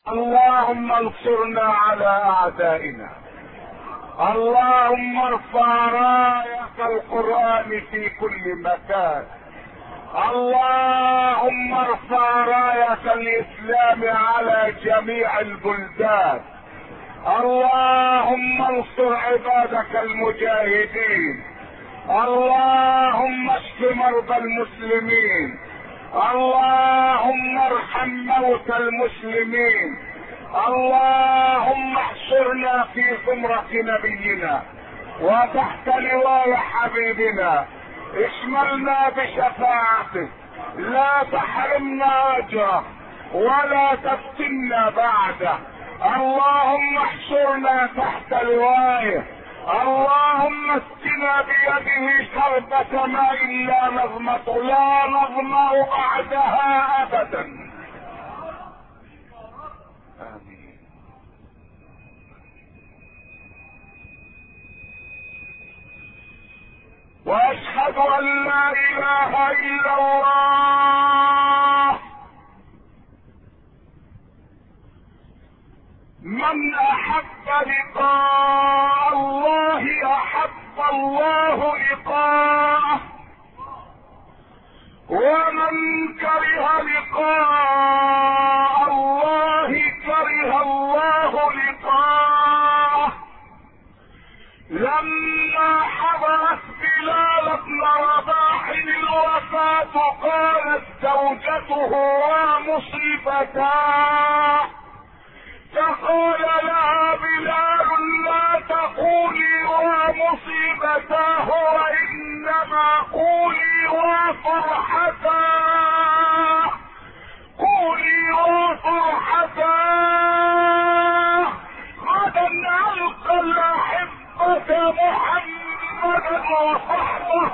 اللهم انصرنا على اعدائنا. اللهم ارفع راية القرآن في كل مكان. اللهم ارفع راية الاسلام على جميع البلدان. اللهم انصر عبادك المجاهدين. اللهم اشف مرضى المسلمين. اللهم ارحم موتى المسلمين. اللهم احشرنا في زمرة نبينا وتحت لواء حبيبنا. اشملنا بشفاعته، لا تحرمنا اجره ولا تفتنا بعده. اللهم احشرنا تحت لوائه. اللهم اسقنا بيده شربة ماء لا نظمأ بعدها ابدا. آمين. واشهد ان لا اله الا الله. من احب لقاء الله احب الله لقاءه، ومن كره لقاء الله كره الله لقاءه. لما حضرت بلال بن رباح الوفاة قالت زوجته ومصيبتاه، فقال لها بلال لا تقولي ومصيبتاه وانما قولي وفرحتاه، قولي وفرحتاه. غدا نلقى الاحبة محمدا وصحبه.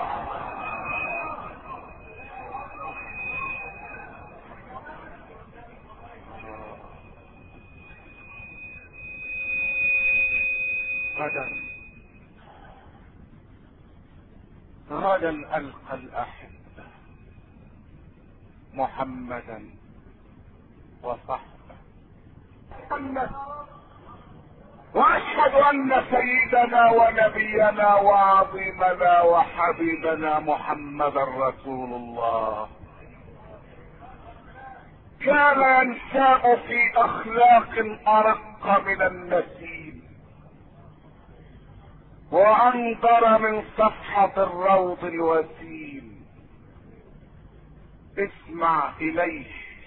غدا القى الاحبة محمدا وصحبه. واشهد ان سيدنا ونبينا وعظيمنا وحبيبنا محمدا رسول الله كان ينشأ في اخلاق ارق من النسيم وانظر من صفحة الروض الوسيم. اسمع اليه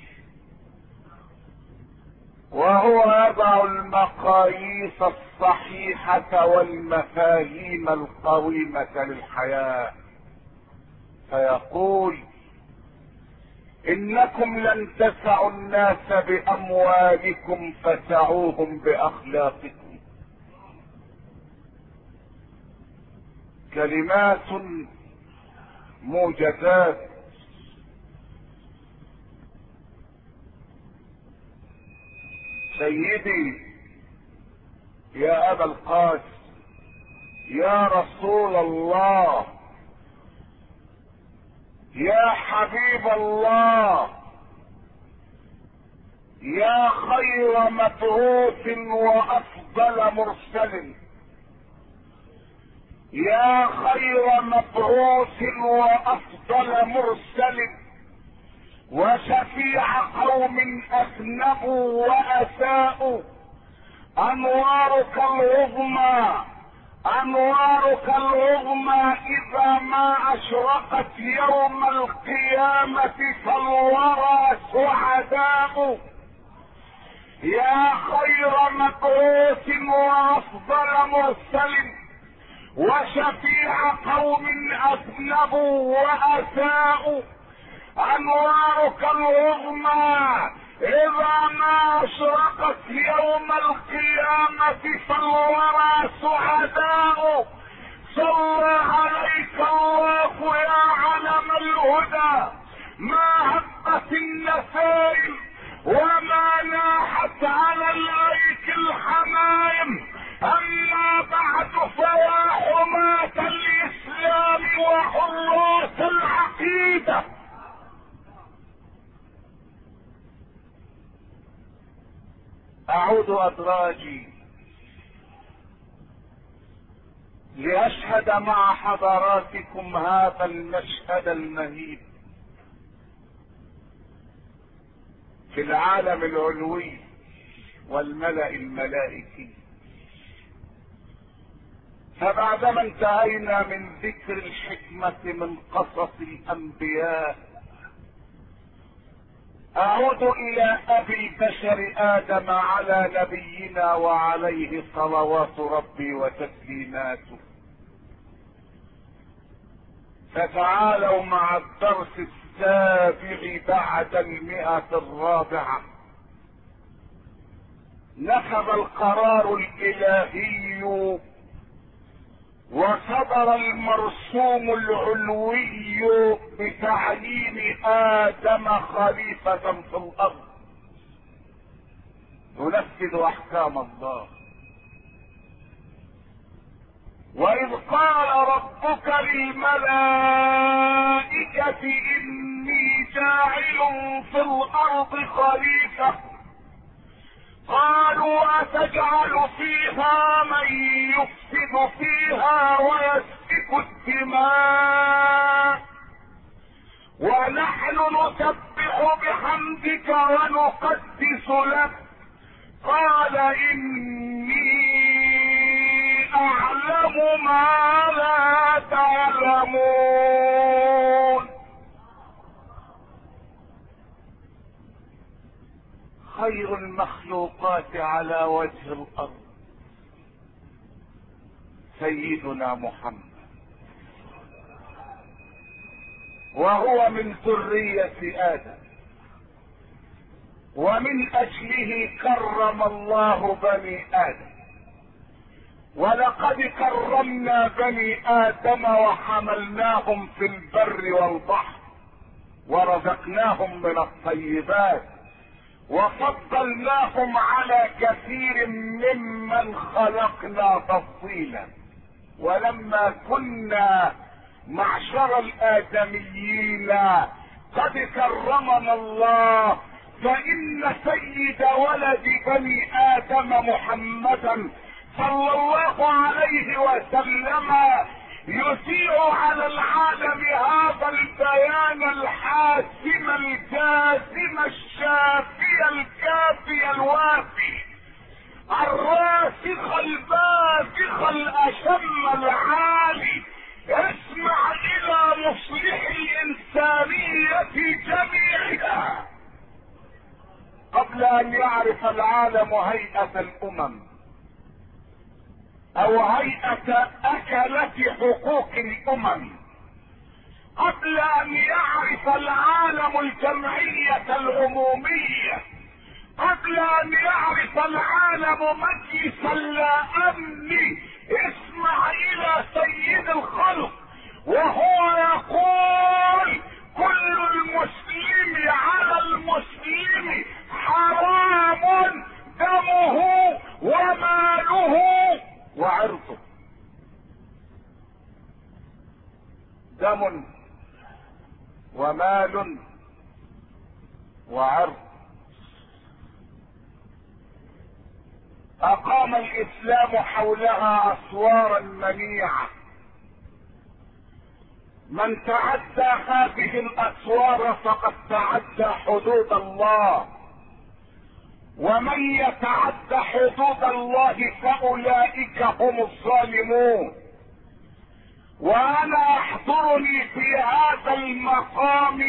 وهو يضع المقاييس الصحيحة والمفاهيم القويمة للحياة، فيقول انكم لن تسعوا الناس باموالكم فسعوهم باخلاقكم. كلمات موجزات. سيدي يا ابا القاسم، يا رسول الله، يا حبيب الله، يا خير مبعوث وافضل مرسل، يا خير مبعوث وافضل مرسل، وشفيع قوم اذنبوا واساءوا. انوارك العظمى، انوارك العظمى اذا ما اشرقت يوم القيامة فالورى سعداء. يا خير مبعوث وافضل مرسل وشفيع قوم اذنبوا واساءوا. انوارك العظمى اذا ما اشرقت يوم القيامة فالورى سعداء. صلى عليك الله يا علم الهدى، ما هبت النسائم وما ناحت على الايك الحمايم. اما بعد فيا حماة الاسلام وحراس العقيدة، اعود ادراجي لاشهد مع حضراتكم هذا المشهد المهيب في العالم العلوي والملأ الملائكي. فبعدما انتهينا من ذكر الحكمة من قصص الانبياء، اعود الى ابي البشر ادم على نبينا وعليه صلوات ربي وتسليماته. فتعالوا مع الدرس السابع بعد 100. نفذ القرار الالهي وصدر المرسوم العلوي بتعيين ادم خليفة في الارض ينفذ احكام الله. واذ قال ربك للملائكة اني جاعل في الارض خليفة قالوا اتجعل فيها من يفسد فيها ويسفك الدماء ونحن نسبح بحمدك ونقدس لك قال اني اعلم ما لا تعلمون. خير المخلوقات على وجه الارض سيدنا محمد، وهو من ذرية ادم، ومن اجله كرم الله بني ادم. ولقد كرمنا بني ادم وحملناهم في البر والبحر ورزقناهم من الطيبات وفضلناهم على كثير ممن خلقنا تفضيلا. ولما كنا معشر الادميين قد كرمنا الله، فان سيد ولد بني ادم محمدا صلى الله عليه وسلم يذيع على العالم هذا البيان الحاسم الجازم الشافي الكافي الوافي الراسخ الباسخ الاشم العالي. اسمع الى مصلح الانسانية جميعها قبل ان يعرف العالم هيئة الامم او هيئة اكلة حقوق الامم، قبل ان يعرف العالم الجمعية العمومية، قبل ان يعرف العالم مجلس الامن. اسمع الى سيد الخلق وهو يقول كل المسلم على المسلم حرام دمه وماله وعرضه. دم ومال وعرض. اقام الاسلام حولها اسوارا منيعة. من تعدى هذه الاسوار فقد تعدى حدود الله، ومن يتعدى حدود الله فاولئك هم الظالمون. وانا يحضرني في هذا المقام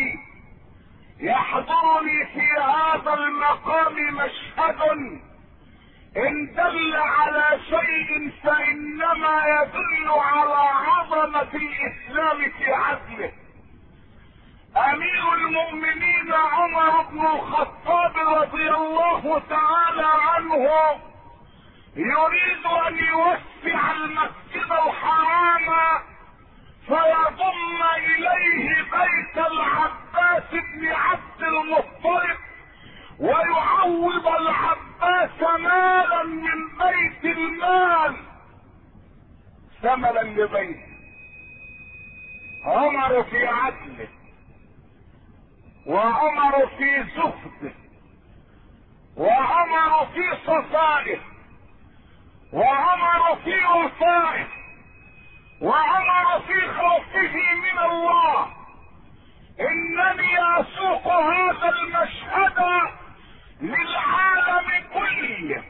مشهد ان دل على شيء فانما يدل على عظمة الاسلام في عدله. امير المؤمنين عمر بن الخطاب رضي الله تعالى عنه يريد ان يوسع المسجد الحرام فيضم اليه بيت العباس بن عبد المطلب ويعوض العباس مالا من بيت المال ثمنا لبيته. عمر في عدله وعمر في زهده وعمر في خصائص، وعمر في وفائه، وعمر في خوفه من الله. انني اسوق هذا المشهد للعالم كله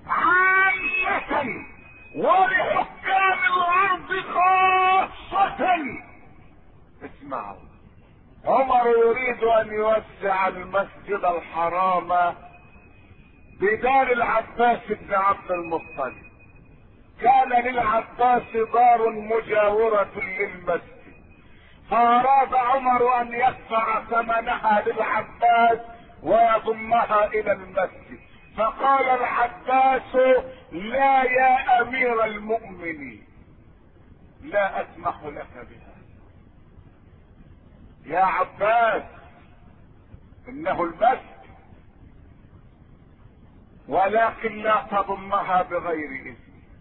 عامة ولحكام الارض خاصة. اسمعوا، عمر يريد ان يوسع المسجد الحرام بدار العباس بن عبد المطلب. كان للعباس دار مجاورة للمسجد، فاراد عمر ان يدفع ثمنها للعباس ويضمها الى المسجد، فقال العباس: لا يا امير المؤمنين، لا اسمح لك بها. يا عباس، انه المسجد، ولكن لا تضمها بغير اذن،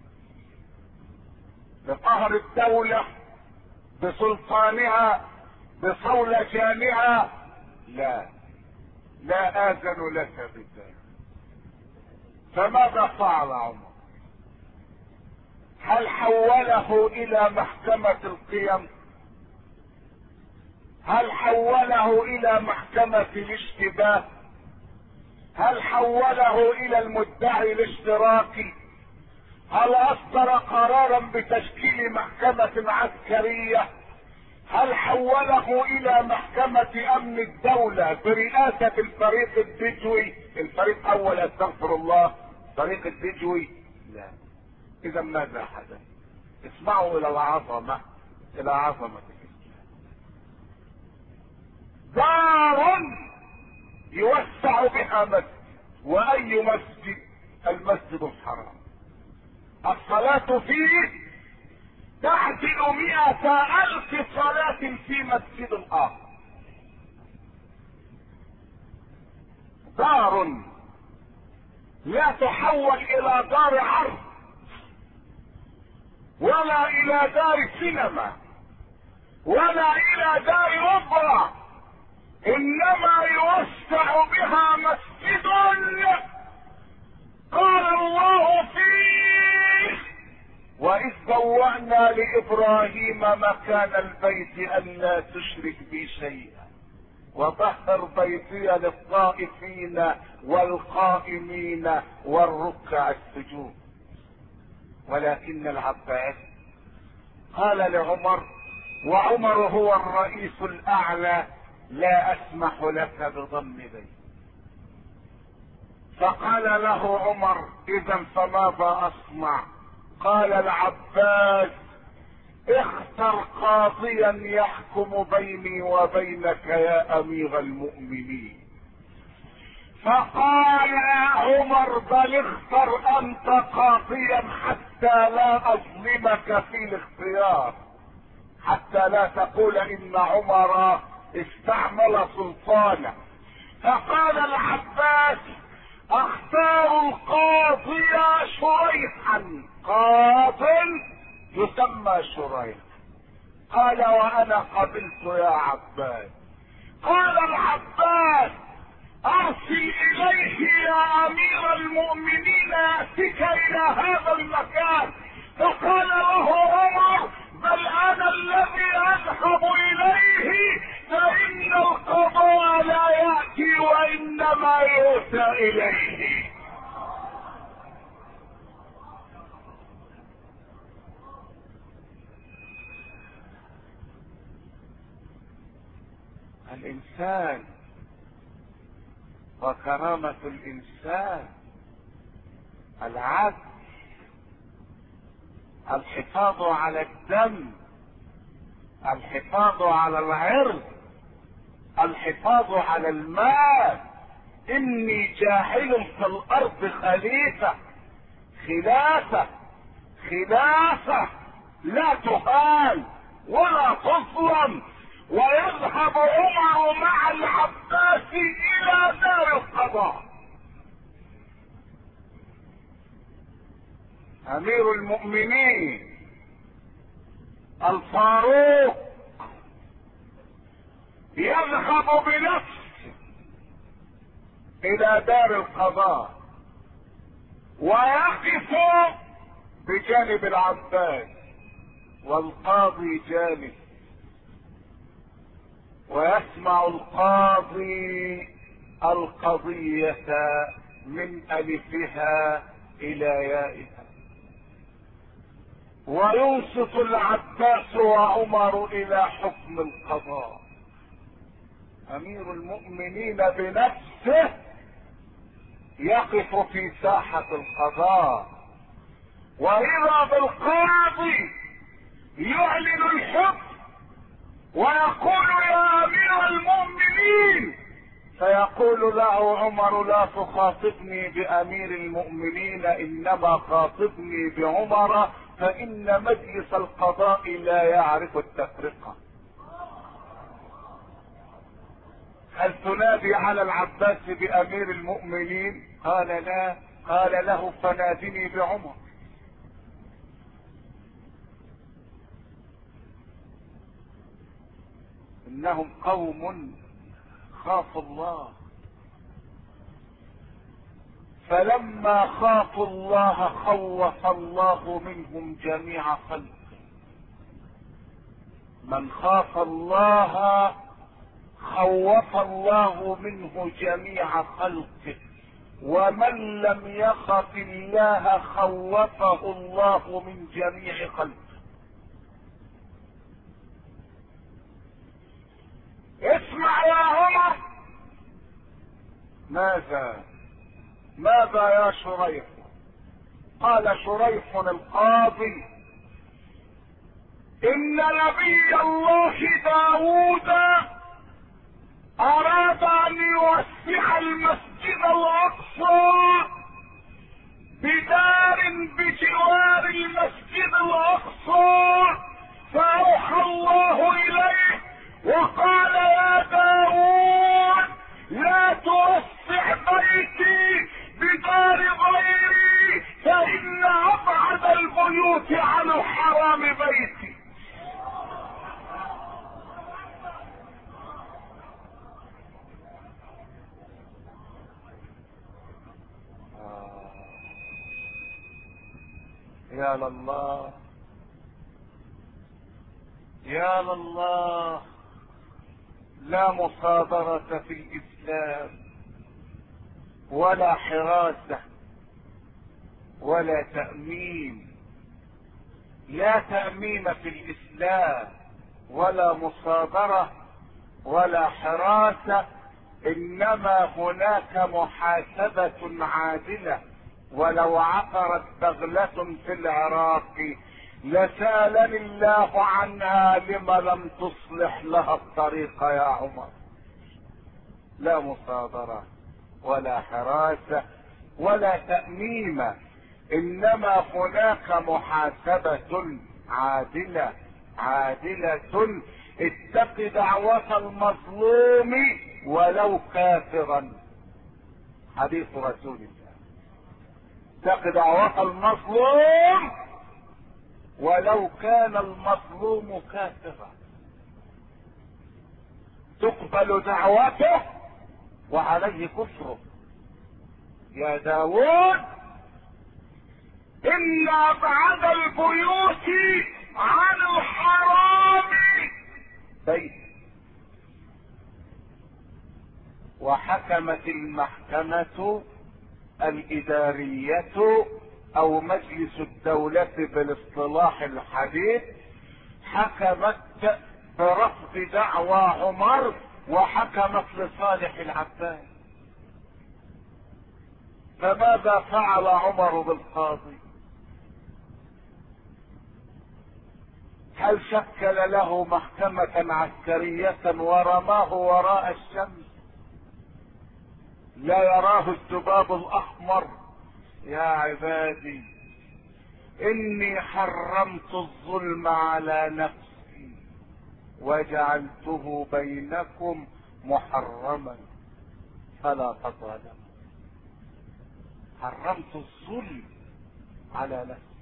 بقهر الدولة، بسلطانها، بصولجانها. لا آذن لك بذلك. فماذا فعل عمر؟ هل حوله الى محكمة القيم؟ هل حوله الى محكمة الاشتباه؟ هل حوله الى المدعي الاشتراكي؟ هل اصدر قرارا بتشكيل محكمة عسكرية؟ هل حوله الى محكمة امن الدولة برئاسة الفريق الدجوي، الفريق اول استغفر الله، فريق الدجوي؟ لا. اذا ماذا حدث؟ اسمعوا الى العظمة، الى عظمة الاسلام. دار يوسع بها مسجد، واي مسجد؟ المسجد الحرام. الصلاة فيه تعدل 100,000 صلاة في مسجد آخر. دار لا تحول الى دار عرض، ولا الى دار سينما، ولا الى دار اوبرا، انما يوسع بها مسجد قال الله فيه: واذ بوأنا لابراهيم مكان البيت الا تشرك بي شيئا وطهر بيتي للطائفين والقائمين والركع السجود. ولكن العباس قال لعمر، وعمر هو الرئيس الاعلى: لا اسمح لك بضم بيت. فقال له عمر: اذا فماذا اصنع؟ قال العباس: اختر قاضيا يحكم بيني وبينك يا امير المؤمنين. فقال عمر: بل اختر انت قاضيا حتى لا اظلمك في الاختيار، حتى لا تقول ان عمر استعمل سلطانه. فقال العباس: اختار القاضي شريحا، قاض يسمى شريح. قال: وانا قبلت يا عباس. قال العباس: ارسل اليه يا امير المؤمنين ياتيك الى هذا المكان. فقال له عمر: بل انا الذي اذهب اليه، فان القضاء لا ياتي وانما يؤتى اليه. الانسان وكرامة الانسان العدل، الحفاظ على الدم، الحفاظ على العرض، الحفاظ على المال. اني جاعل في الارض خليفة، خلافة لا تهان ولا تظلم. ويذهب عمر مع العباس الى دار القضاء. امير المؤمنين الفاروق يذهب بنفسه الى دار القضاء ويقف بجانب العباس والقاضي جانب، ويسمع القاضي القضية من ألفها إلى يائها، وينصت العباس وعمر إلى حكم القضاء. أمير المؤمنين بنفسه يقف في ساحة القضاء، وإذا بالقاضي يعلن الحكم ويقول يا أمير المؤمنين، فيقول له عمر لا تخاطبني بأمير المؤمنين، إنما خاطبني بعمر، فإن مجلس القضاء لا يعرف التفرقة. هل تنادي على العباس بأمير المؤمنين؟ قال لا. قال له فنادني بعمر. إنهم قوم خافوا الله، فلما خافوا الله خوف الله منهم جميع خلقه. من خاف الله خوف الله منه جميع خلقه، ومن لم يخف الله خوفه الله من جميع خلقه. اسمع يا عمر. ماذا يا شريح؟ قال شريح القاضي إن نبي الله داود أراد أن يوسع المسجد الأقصى بدار بجوار المسجد الأقصى، فأوحى الله إليه وقال يا داود لا توسع بيتي بدار غيري، فإن أبعد البيوت عن الحرام بيتي. يا لله يا لله، لا مصادرة في الإسلام ولا حراسة ولا تأمين. لا تأمين في الإسلام ولا مصادرة ولا حراسة، إنما هناك محاسبة عادلة. ولو عثرت بغلة في العراق لسالني الله عنها لما لم تصلح لها الطريق يا عمر. لا مصادرة ولا حراسة ولا تأميم، إنما هناك محاسبة عادلة. اتق دعوة المظلوم ولو كافرا، حديث رسول الله. اتق دعوة المظلوم ولو كان المظلوم كافرا، تقبل دعوته وعليه كفره. يا داود إن أبعد البيوت عن الحرام بيت. وحكمت المحكمة الإدارية أو مجلس الدولة بالاصطلاح الحديث، حكمت برفض دعوى عمر وحكمت لصالح العباس. فماذا فعل عمر بالقاضي؟ هل شكل له محكمة عسكرية ورماه وراء الشمس لا يراه الذباب الأحمر؟ يا عبادي إني حرمت الظلم على نفسي وجعلته بينكم محرما فلا تظالموا. حرمت الظلم على نفسي.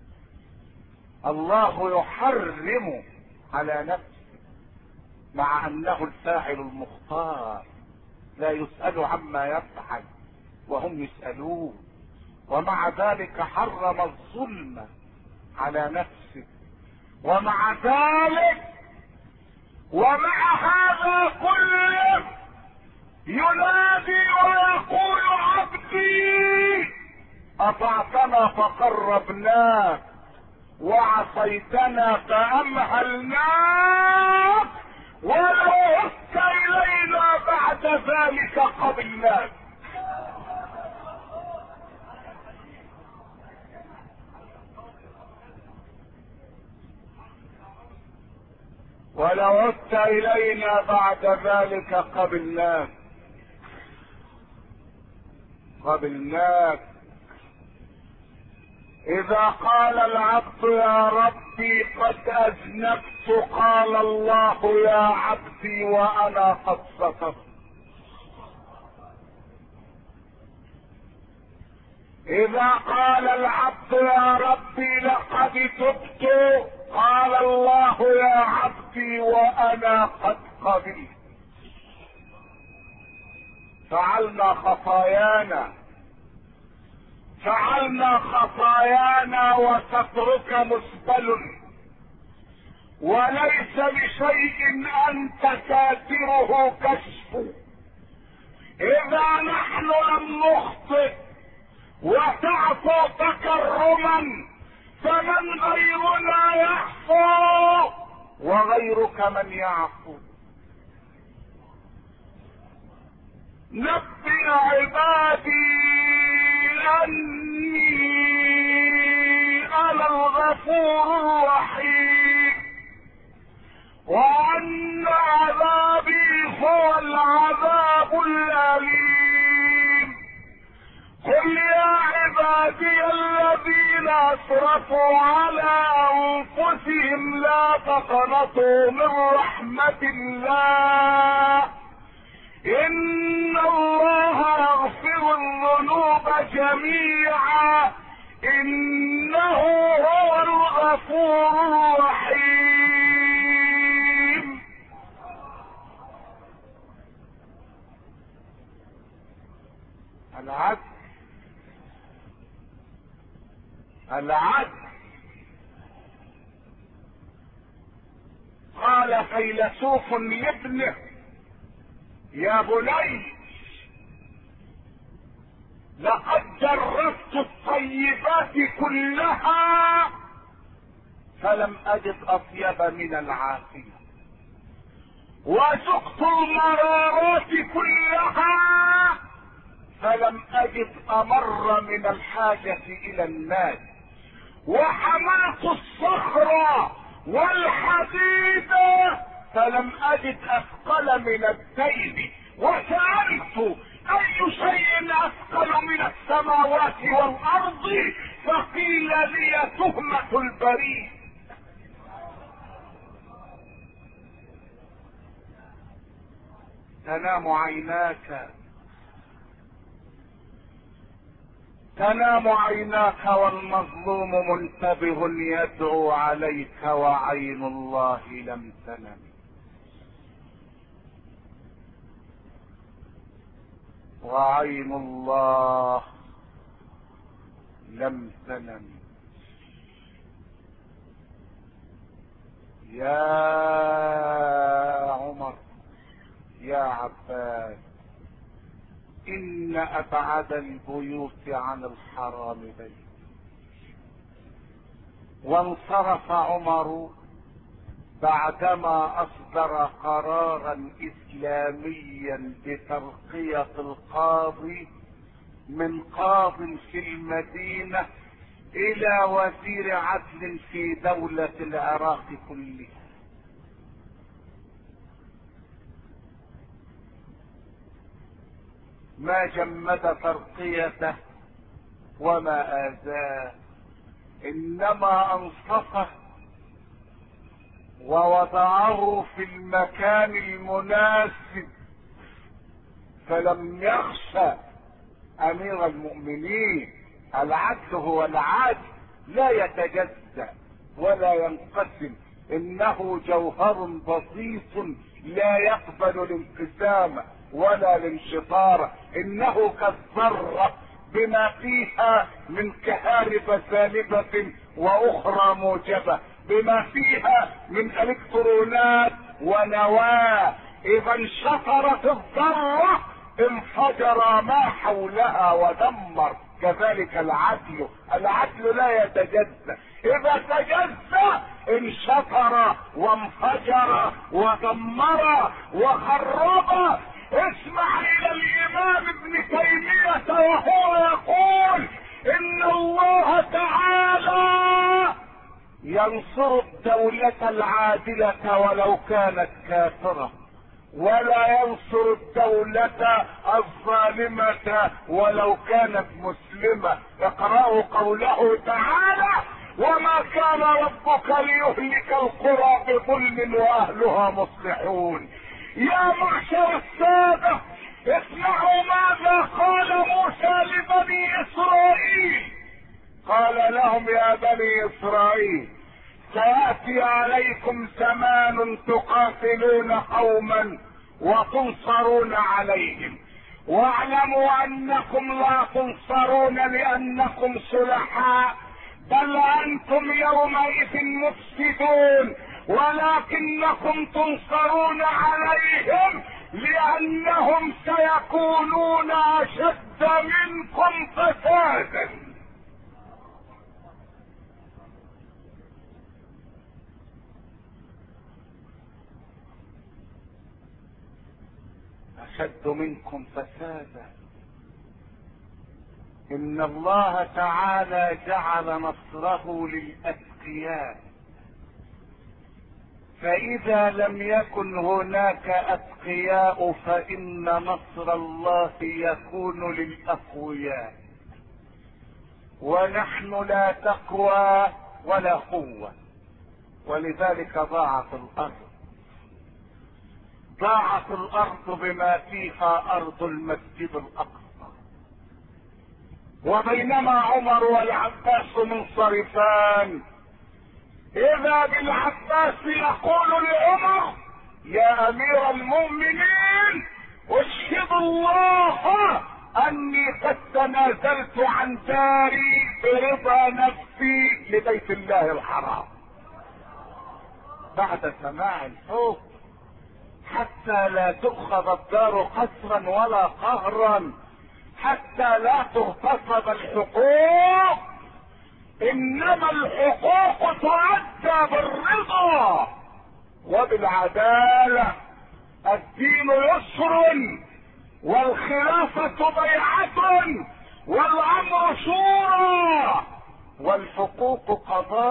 الله يحرم على نفسه مع أنه الفاعل المختار، لا يسأل عما يفعل وهم يسألون. ومع ذلك حرم الظلم على نفسه، ومع ذلك ومع هذا كله ينادي ويقول عبدي اطعتنا فقربناك وعصيتنا فامهلناك ولو عدت الينا بعد ذلك قبلناك. ولو عدت الينا بعد ذلك قبلناك قبلناك. اذا قال العبد يا ربي قد اذنبت قال الله يا عبدي وانا قد سترت. اذا قال العبد يا ربي لقد تبت قال الله يا عبدي وانا قد قبلت. فعلنا خطايانا وسترك مسبل، وليس لشيء انت ساتره كشف. اذا نحن لم نخطئ وتعفو تكرما فمن غيرنا يعفو وغيرك من يعفو. نبئ عبادي اني انا الغفور الرحيم وان عذابي هو العذاب الاليم. قل يا عبادي الذين اسرفوا على انفسهم لا تقنطوا من رحمة الله ان الله يغفر الذنوب جميعا انه هو الغفور الرحيم. العدل. قال فيلسوف لابنه يا بني لقد جربت الطيبات كلها فلم اجد اطيب من العافية، وذقت المرارات كلها فلم اجد امر من الحاجة الى الناس، وحملت الصخر والحديد فلم اجد اثقل من الدين، وسألت اي شيء اثقل من السماوات والارض فقيل لي تهمة البريد. تنام عيناك والمظلوم منتبه يدعو عليك وعين الله لم تنم. وعين الله لم تنم. يا عمر يا عباس ان ابعد البيوت عن الحرام بيت. وانصرف عمر بعدما اصدر قرارا اسلاميا بترقية القاضي من قاض في المدينة الى وزير عدل في دولة العراق كلها. ما جمد ترقيته وما آذاه، انما انصفه ووضعه في المكان المناسب، فلم يخشى امير المؤمنين. العدل هو العدل، لا يتجزأ ولا ينقسم، انه جوهر بسيط لا يقبل الانقسام ولا الانشطار، انه كالذرة بما فيها من كهارب سالبة واخرى موجبة، بما فيها من الكترونات ونواة. اذا انشطرت الذرة انفجر ما حولها ودمر. كذلك العدل لا يتجزأ، اذا تجزأ انشطر وانفجر ودمر وخرب. اسمع الى الامام ابن تيمية وهو يقول ان الله تعالى ينصر الدولة العادلة ولو كانت كافرة، ولا ينصر الدولة الظالمة ولو كانت مسلمة. اقرأوا قوله تعالى: وما كان ربك ليهلك القرى بظلم واهلها مصلحون. يا معشر السادة، اسمعوا ماذا قال موسى لبني اسرائيل. قال لهم: يا بني اسرائيل، سيأتي عليكم زمان تقاتلون قوما وتنصرون عليهم، واعلموا انكم لا تنصرون لانكم صلحاء، بل انتم يومئذ مفسدون، ولكنكم تنصرون عليهم لانهم سيكونون اشد منكم فسادا. اشد منكم فسادا. ان الله تعالى جعل نصره للاتقياء، فاذا لم يكن هناك اتقياء فان نصر الله يكون للاقوياء، ونحن لا تقوى ولا قوة، ولذلك ضاعت الارض بما فيها ارض المسجد الاقصى. وبينما عمر والعباس منصرفان، اذا بالعباس يقول لعمر: يا امير المؤمنين، اشهد الله اني قد تنازلت عن داري برضا نفسي لبيت الله الحرام. بعد سماع الصوت حتى لا تؤخذ الدار قسرا ولا قهرا، حتى لا تغتصب الحقوق، انما الحقوق تؤدى بالرضا وبالعدالة. الدين يسر، والخلافة بيعة، والامر شورى، والحقوق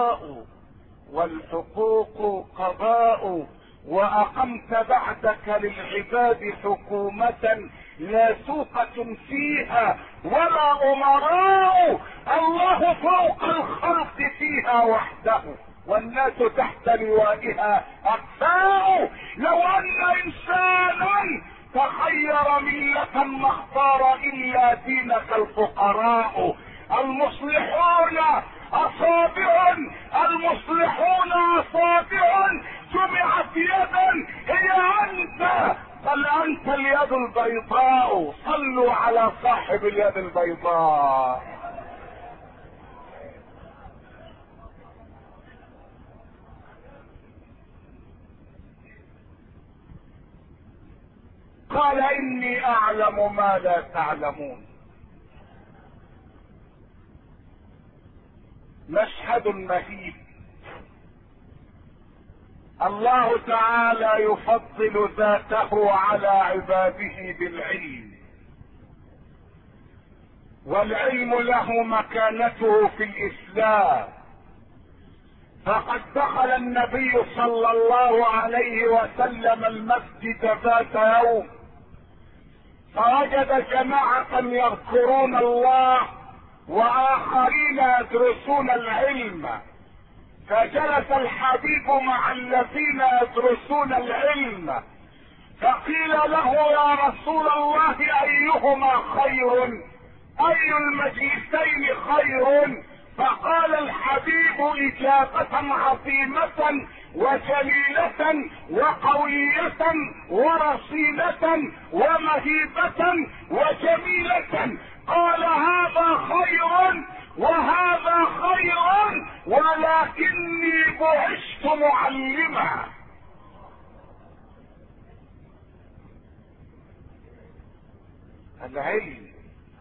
قضاء، واقمت بعدك للعباد حكومة لا سوقة فيها ولا امراء، الله فوق الخلق فيها وحده، والناس تحت لوائها اقفاء. لو ان انسانا تخير ملة ما اختار الا دينك الفقراء. المصلحون اصابع جمعت يدا هي انت، بل انت اليد البيضاء. صلوا على صاحب اليد البيضاء. قال: اني اعلم ما لا تعلمون. مشهد مهيب. الله تعالى يفضل ذاته على عباده بالعلم، والعلم له مكانته في الاسلام. فقد دخل النبي صلى الله عليه وسلم المسجد ذات يوم، فوجد جماعة يذكرون الله واخرين يدرسون العلم، فجلس الحبيب مع الذين يدرسون العلم، فقيل له: يا رسول الله، ايهما خير؟ اي المجلسين خير؟ فقال الحبيب اجابة عظيمة وجليلة وقوية ورصينة ومهيبة وجميلة. قال هذا خير وهذا خير ولكني بعثت معلما. العلم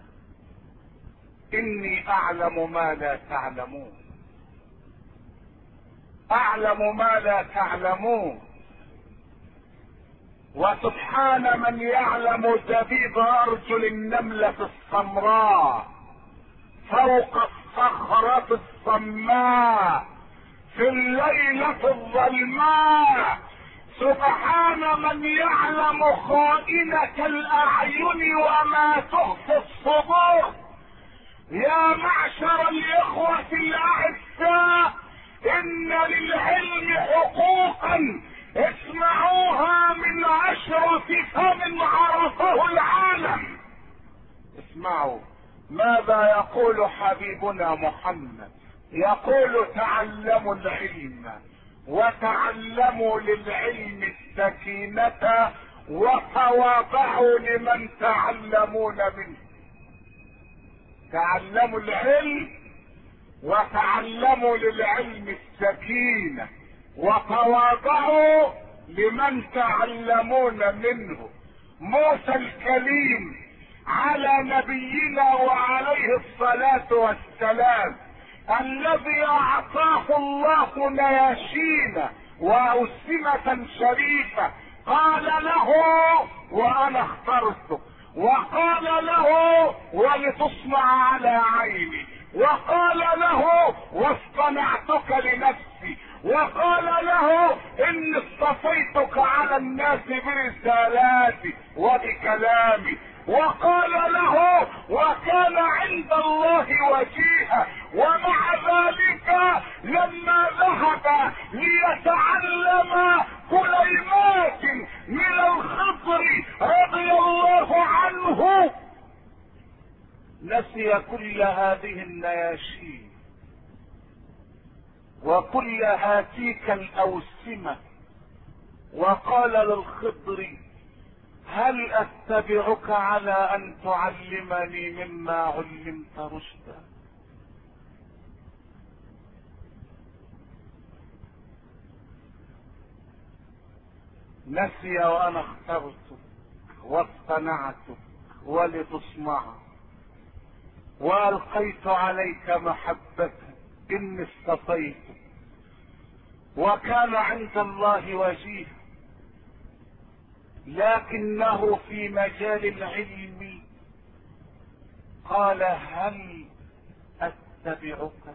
اني اعلم ما لا تعلمون، اعلم ما لا تعلمون. وسبحان من يعلم دبيب ارجل النملة السمراء فوق الصخرة الصماء في الليلة الظلماء. سبحان من يعلم خائنة الاعين وما تخفي الصدور. يا معشر الاخوة الاعزاء، ان للعلم حقوقا اسمعوها من اشرف فم عرفه العالم. اسمعوا ماذا يقول حبيبنا محمد، يقول تعلموا العلم وتعلموا للعلم السكينة وتواضعوا لمن تعلمون منه. تعلموا العلم وتعلموا للعلم السكينة وتواضعوا لمن تعلمون منه. موسى الكليم على نبينا وعليه الصلاة والسلام الذي اعطاه الله نياشين واوسمة شريفة، قال له وانا اخترتك، وقال له ولتصنع على عيني، وقال له واصطنعتك لنفسي، وقال له اني اصطفيتك على الناس برسالاتي وبكلامي، وقال له وكان عند الله وجيها. ومع ذلك لما ذهب ليتعلم كلمات من الخضر رضي الله عنه نسي كل هذه النياشين وكل هاتيك الاوسمة، وقال للخضر هل اتبعك على ان تعلمني مما علمت رشدا. نسي وانا اخترتك واصطنعتك ولتصنع، والقيت عليك محبة اني اصطفيتك، وكان عند الله وجيها. لكنه في مجال العلم قال هل اتبعك،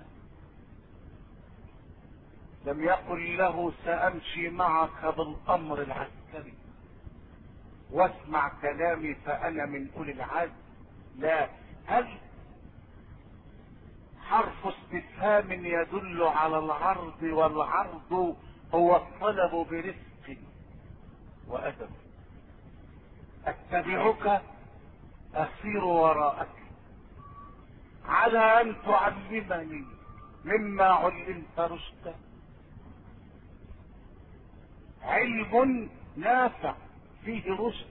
لم يقل له سامشي معك بالامر العسكري واسمع كلامي فانا من اولي العزم. لا، هل حرف استفهام يدل على العرض، والعرض هو الطلب برفق وادب. اتبعك اسير وراءك على ان تعلمني مما علمت رشدا. علم نافع فيه رشد،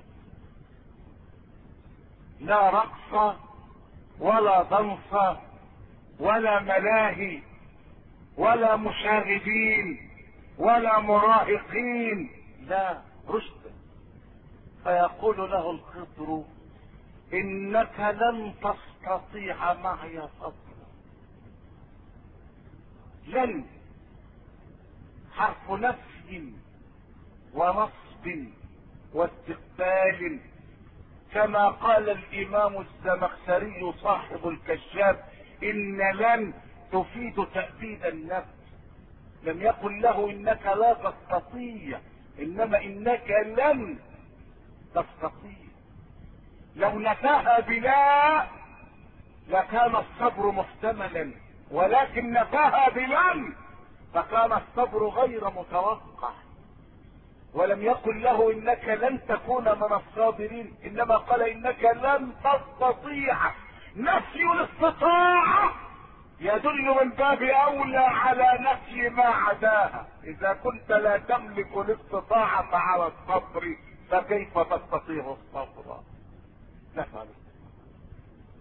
لا رقص ولا ضنص ولا ملاهي ولا مشاغبين ولا مراهقين، لا، رشد. فيقول له الخضر انك لن تستطيع معي صبرا. لن حرف نفي ونصب واستقبال، كما قال الامام الزمخشري صاحب الكشاف ان لن تفيد تأبيد النفس. لم يقل له انك لا تستطيع، انما انك لن تستطيع. لو نفاها بلا لكان الصبر محتملا، ولكن نفاها بلن فكان الصبر غير متوقع. ولم يقل له انك لن تكون من الصابرين، انما قال انك لن تستطيع. نفي الاستطاعة يدل من باب اولى على نفي ما عداها. اذا كنت لا تملك الاستطاعة على الصبر فكيف تستطيع الصبر؟ نفعل.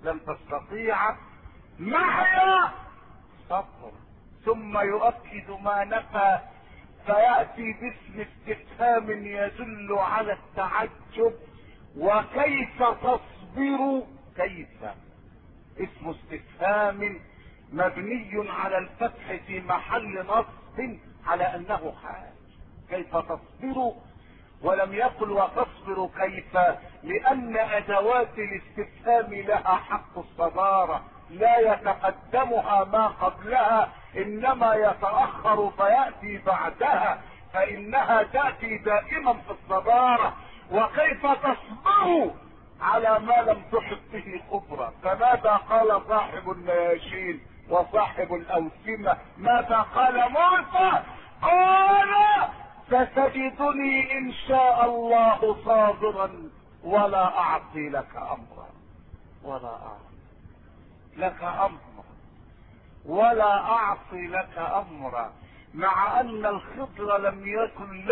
لن تستطيع معي صبر. ثم يؤكد ما نفى فيأتي باسم استفهام يدل على التعجب. وكيف تصبر؟ كيف اسم استفهام مبني على الفتح في محل نصب على انه حال. كيف تصبر؟ ولم يقل وتصبر كيف، لان ادوات الاستفهام لها حق الصدارة، لا يتقدمها ما قبلها انما يتأخر فيأتي بعدها، فانها تأتي دائما في الصدارة. وكيف تصبر على ما لم تحط به خبرة؟ فماذا قال صاحب النياشين وصاحب الأوسمة؟ ماذا قال موسى؟ قال ستجدني ان شاء الله صابرا ولا اعصي لك امرا. ولا اعصي لك امرا ولا اعصي لك امرا. مع ان الخضر لم يقل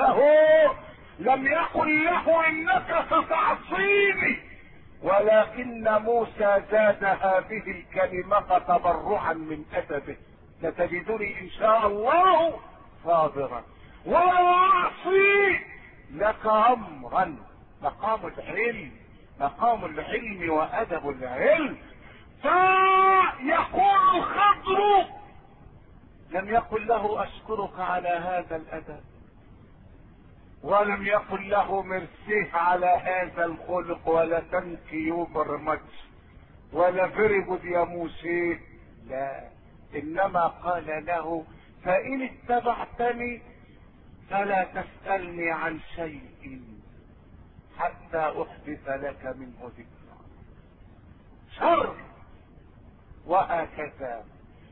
له انك ستعصيني، ولكن موسى زاد هذه الكلمة تبرعا من ادبه. ستجدني ان شاء الله صابرا ولا اعصي لك امرا. مقام العلم وادب العلم. فيقول الخضر لم يقل له اشكرك على هذا الادب، ولم يقل له مرسيه على هذا الخلق، ولا تنك يو برمج، ولا فربد يا موسى، لا، انما قال له فان اتبعتني فلا تسألني عن شيء حتى احدث لك منه ذكرى. شر. وهكذا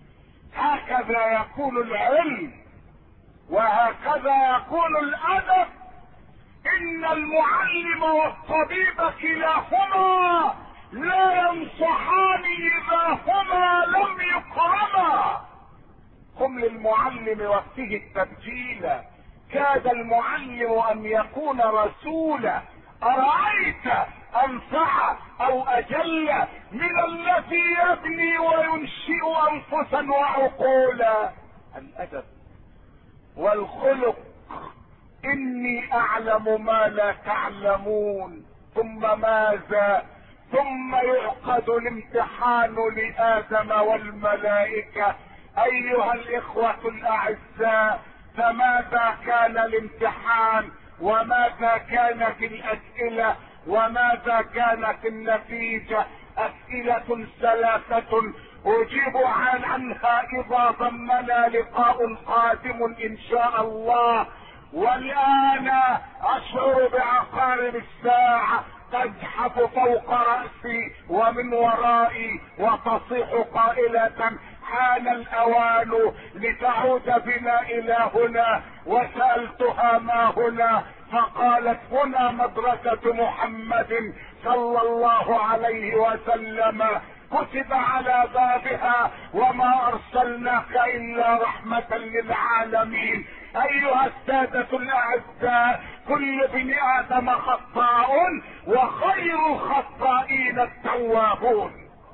يكون العلم، وهكذا يكون الادب. ان المعلم والطبيب كلاهما لا ينصحان اذا هما لم يكرما. قم للمعلم وفيه التبجيل، كاد المعلم ان يكون رسولا. ارايت انفع او اجل من الذي يبني وينشئ انفسا وعقولا؟ الادب والخلق. اني اعلم ما لا تعلمون. ثم ماذا؟ ثم يعقد الامتحان لادم والملائكة. ايها الاخوة الاعزاء، فماذا كان الامتحان؟ وماذا كانت الاسئلة؟ وماذا كانت النتيجة؟ اسئلة ثلاثة اجيب عنها اذا ضمنا لقاء قادم ان شاء الله. والان اشعر بعقارب الساعة تزحف فوق رأسي ومن ورائي وتصيح قائلة حان الاوان لتعود بنا الى هنا. وسألتها ما هنا؟ فقالت هنا مدرسة محمد صلى الله عليه وسلم، كتب على بابها وما ارسلناك الا رحمة للعالمين. ايها السادة الاعزاء، كل ابن ادم خطاء وخير الخطائين التوابون.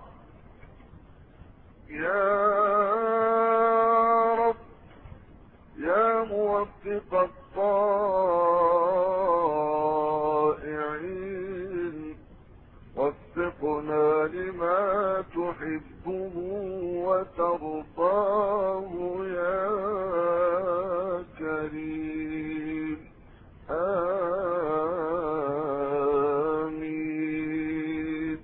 يا رب يا موفق الطائعين، وفقنا لما تحبه وترضاه يا كريم. آمين.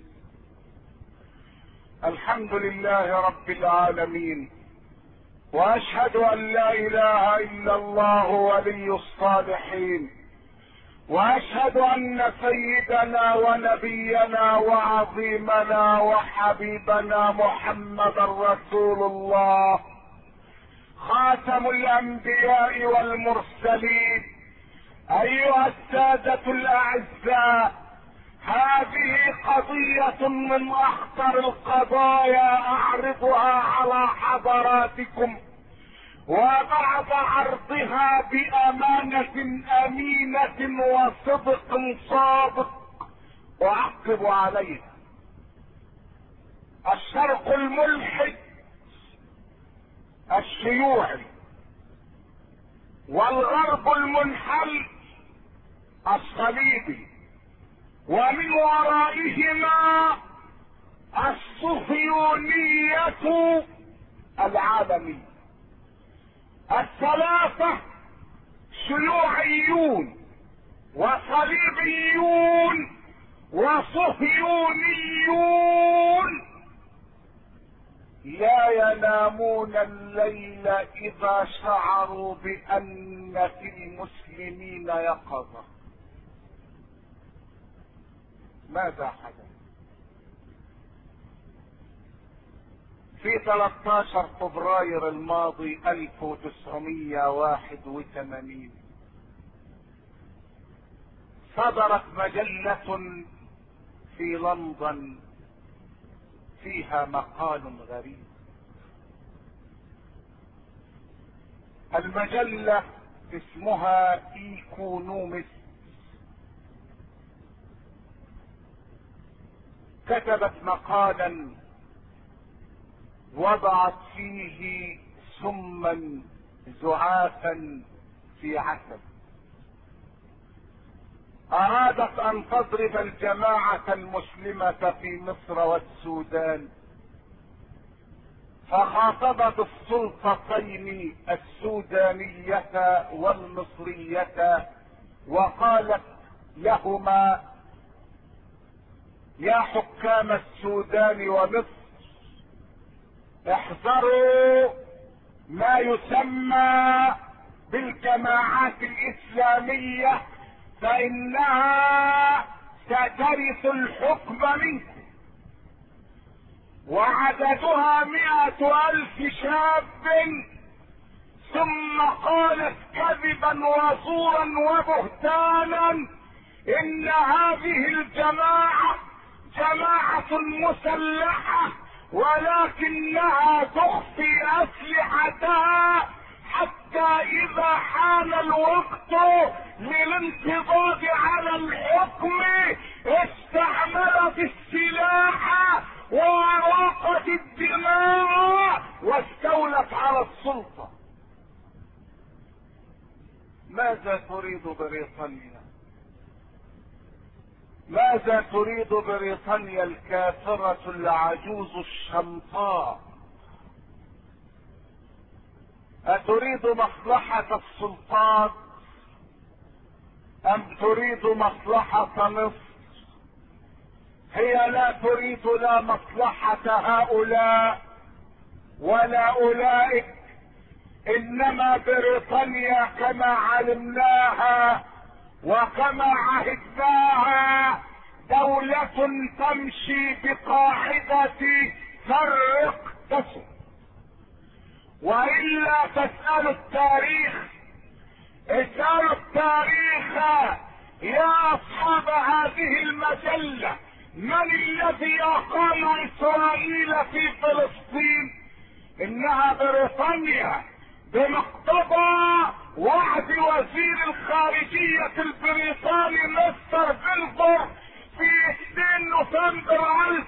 الحمد لله رب العالمين، واشهد ان لا اله الا الله ولي الصالحين، واشهد ان سيدنا ونبينا وعظيمنا وحبيبنا محمدا رسول الله، خاتم الانبياء والمرسلين. ايها السادة الاعزاء، هذه قضية من اخطر القضايا اعرضها على حضراتكم، وبعد عرضها بامانة امينة وصدق صادق اعقب عليها. الشرق الملحد الشيوعي، والغرب المنحل الصليبي، ومن ورائهما الصهيونية العالمية. الثلاثة شيوعيون وصليبيون وصهيونيون لا ينامون الليل اذا شعروا بان في المسلمين يقظة. ماذا حدث؟ في 13 فبراير الماضي 1981 صدرت مجلة في لندن فيها مقال غريب. المجلة اسمها ايكونومست، كتبت مقالا وضعت فيه سما زعافا في عسل، ارادت ان تضرب الجماعة المسلمة في مصر والسودان، فخاطبت السلطتين السودانية والمصرية وقالت لهما: يا حكام السودان ومصر، احذروا ما يسمى بالجماعات الاسلامية فانها سترث الحكم منكم، وعددها 100,000 شاب. ثم قالت كذبا وزورا وبهتانا ان هذه الجماعة جماعة مسلحة، ولكنها تخفي اسلحتها حتى اذا حان الوقت للانقضاض على الحكم استعملت السلاح واراقت الدماء واستولت على السلطة. ماذا تريد بريطانيا؟ ماذا تريد بريطانيا الكافرة العجوز الشمطاء؟ أتريد مصلحة السلطات أم تريد مصلحة مصر؟ هي لا تريد لا مصلحة هؤلاء ولا أولئك، إنما بريطانيا كما علمناها وكما عهدناها دولة تمشي بقاعدة فرق تسد. وإلا تسأل التاريخ، اسألوا التاريخ يا أصحاب هذه المجلة، من الذي أقام إسرائيل في فلسطين؟ إنها بريطانيا بمقتضى وعد وزير الخارجية البريطاني مستر بلفور في 2 نوفمبر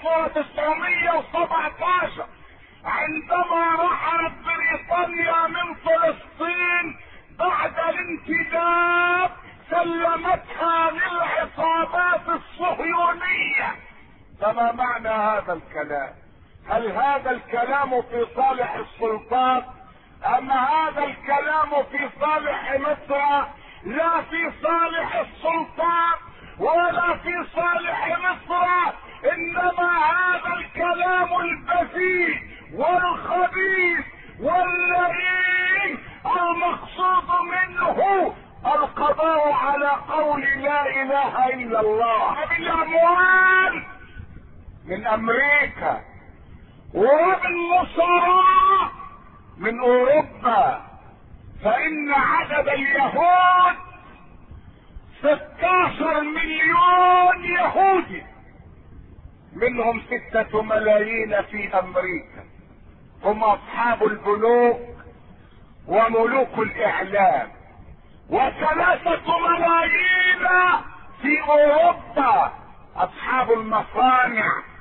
1917 عندما رحلت بريطانيا من فلسطين بعد الانتداب، سلمتها للعصابات الصهيونية. فما معنى هذا الكلام؟ هل هذا الكلام في صالح السلطات ام هذا الكلام في صالح مصر؟ لا في صالح السلطات ولا في صالح مصر، انما هذا الكلام البذيء والخبيث واللئيم المقصود منه القضاء على قول لا اله الا الله بالاموال من امريكا وبالنصارى من اوروبا. فان عدد اليهود 16 مليون يهودي، منهم 6 ملايين في امريكا، هم اصحاب البنوك وملوك الاعلام، و3 ملايين في اوروبا اصحاب المصانع،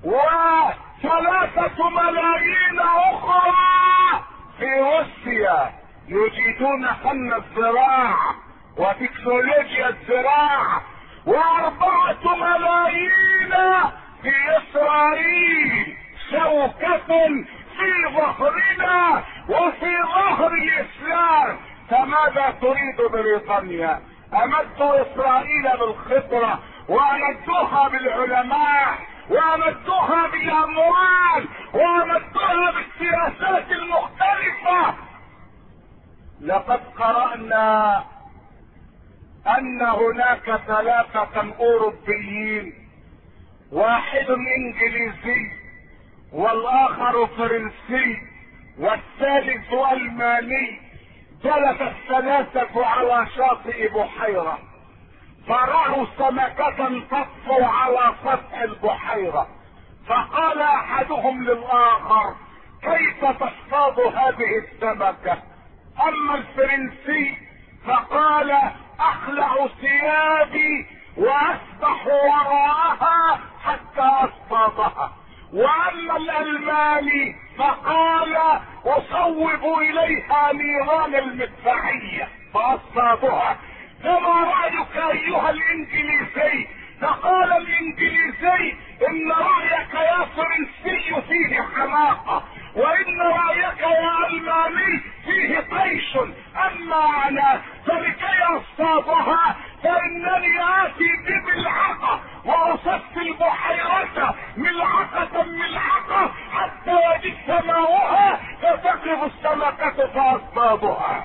و3 ملايين اخرى في روسيا يجيدون فن الزراعة وتكنولوجيا الزراعة، و4 ملايين في اسرائيل، شوكة في ظهرنا وفي ظهر الاسلام. فماذا تريد بريطانيا؟ امدوا اسرائيل بالخبرة وامدوها بالعلماء وامدوها بالاموال وامدوها بالسياسات المختلفة. لقد قرأنا ان هناك 3 اوروبيين، واحد انجليزي والاخر فرنسي والثالث الماني، جلس ال3 على شاطئ بحيرة فرأوا سمكة تطفو على سطح البحيرة، فقال احدهم للاخر كيف تصطاد هذه السمكة؟ اما الفرنسي فقال اخلع ثيابي واسبح وراءها حتى اصطادها، واما الالماني فقال اصوب اليها نيران المدفعية فاصطادها. فما رايك ايها الانجليزي؟ فقال الانجليزي ان رايك يا فرنسي فيه حماقة، وان رايك يا الماني فيه طيش، اما انا فلكي اصطادها فانني اتي بملعقة واصفت البحيرة ملعقة حتى يجف ماؤها فتقف السمكة فاصطادها.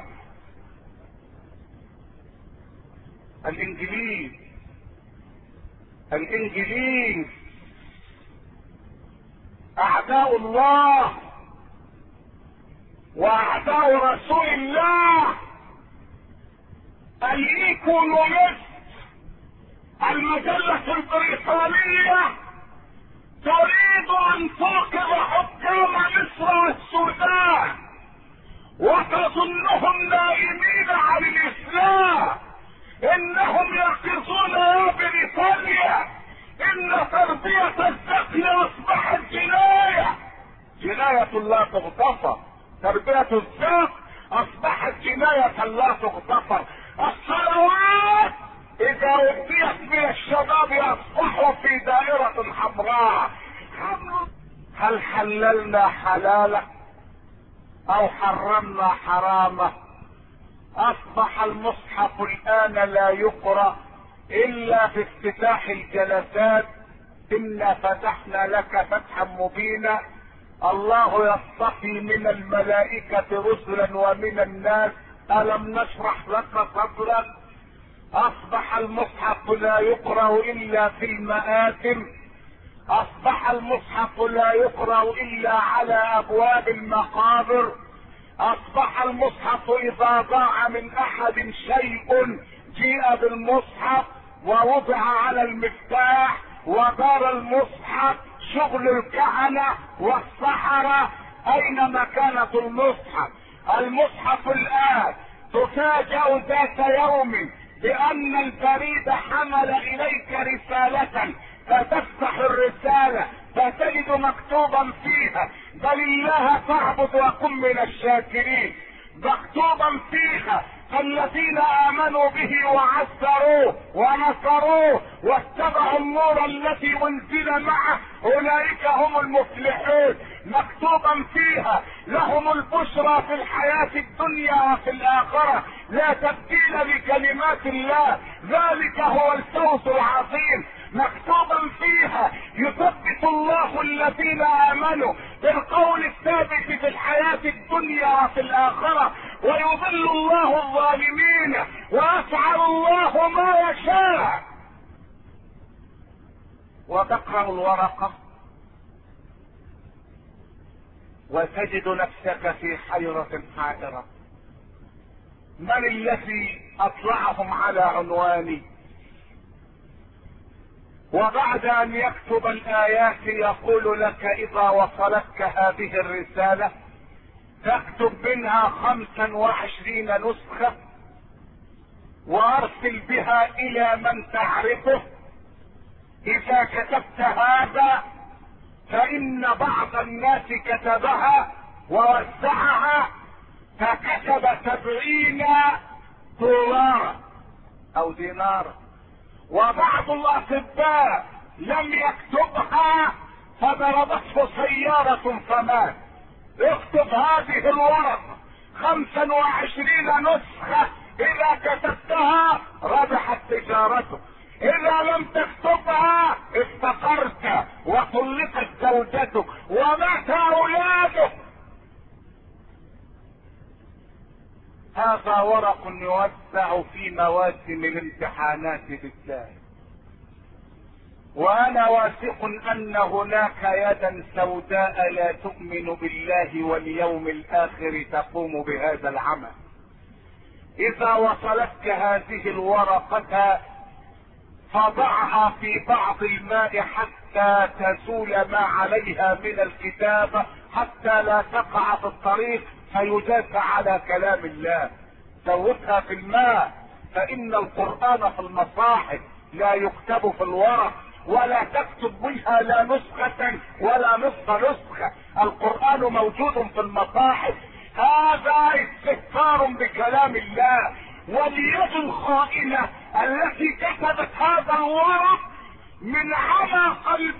الانجليز اعداء الله واعداء رسول الله. الايكونومست المجلة البريطانية تريد ان توقظ حكام مصر والسودان وتظنهم نائمين عن الاسلام. انهم يقظون يا بريطانيا، ان تربية الذكر اصبحت جناية لا تغتفر. تربية الذكر اصبحت جناية لا تغتفر. الصلوات اذا رديت من الشباب يصبحوا في دائرة حمراء. هل حللنا حلاله او حرمنا حرامه؟ اصبح المصحف الان لا يقرأ الا في افتتاح الجلسات. انا فتحنا لك فتحا مبينا. الله يصطفي من الملائكة رسلا ومن الناس. الم نشرح لك صدرك؟ اصبح المصحف لا يقرأ الا في المآتم. اصبح المصحف لا يقرأ الا على ابواب المقابر. اصبح المصحف اذا ضاع من احد شيء جيء بالمصحف ووضع على المفتاح ودار المصحف. شغل الكهنة والسحرة. اين مكانة المصحف؟ المصحف الان تفاجأ ذات يوم بان البريد حمل اليك رسالة، فتفتح الرسالة فتجد مكتوبا فيها بل الله فاعبد وكن من الشاكرين. مكتوبا فيها فالذين امنوا به وعزروه ونصروه واتبعوا النور الذي انزل معه اولئك هم المفلحون. مكتوبا فيها لهم البشرى في الحياة الدنيا وفي الاخرة، لا تبديل لكلمات الله، ذلك هو الفوز العظيم. مكتوبا فيها يثبت الله الذين امنوا بالقول الثابت في الحياة الدنيا وفي الاخرة، ويضل الله الظالمين ويفعل الله ما يشاء. وتقرأ الورقة وتجد نفسك في حيرة حائرة. من الذي اطلعهم على عنواني؟ وبعد ان يكتب الايات يقول لك اذا وصلتك هذه الرسالة تكتب منها 25 نسخة وارسل بها الى من تعرفه. اذا كتبت هذا فان بعض الناس كتبها ووزعها فكتب 70 دولارا او دينارا، وبعض الاطباء لم يكتبها فضربته سيارة فمات. اكتب هذه الورقة 25 نسخة، اذا كتبتها ربحت تجارته، اذا لم تكتبها افتقرت وطلقت زوجتك ومات اولادك. هذا ورق يوزع في مواسم الامتحانات بالله، وانا واثق ان هناك يدا سوداء لا تؤمن بالله واليوم الاخر تقوم بهذا العمل. اذا وصلتك هذه الورقة فضعها في بعض الماء حتى تزول ما عليها من الكتابة، حتى لا تقع في الطريق فيجاز على كلام الله. زودها في الماء، فان القرآن في المصاحف لا يكتب في الورق، ولا تكتب منها لا نسخة ولا نصف نسخة. القرآن موجود في المصاحف، هذا استهتار بكلام الله. واليد الخائنة التي كتبت هذا الورق من عمى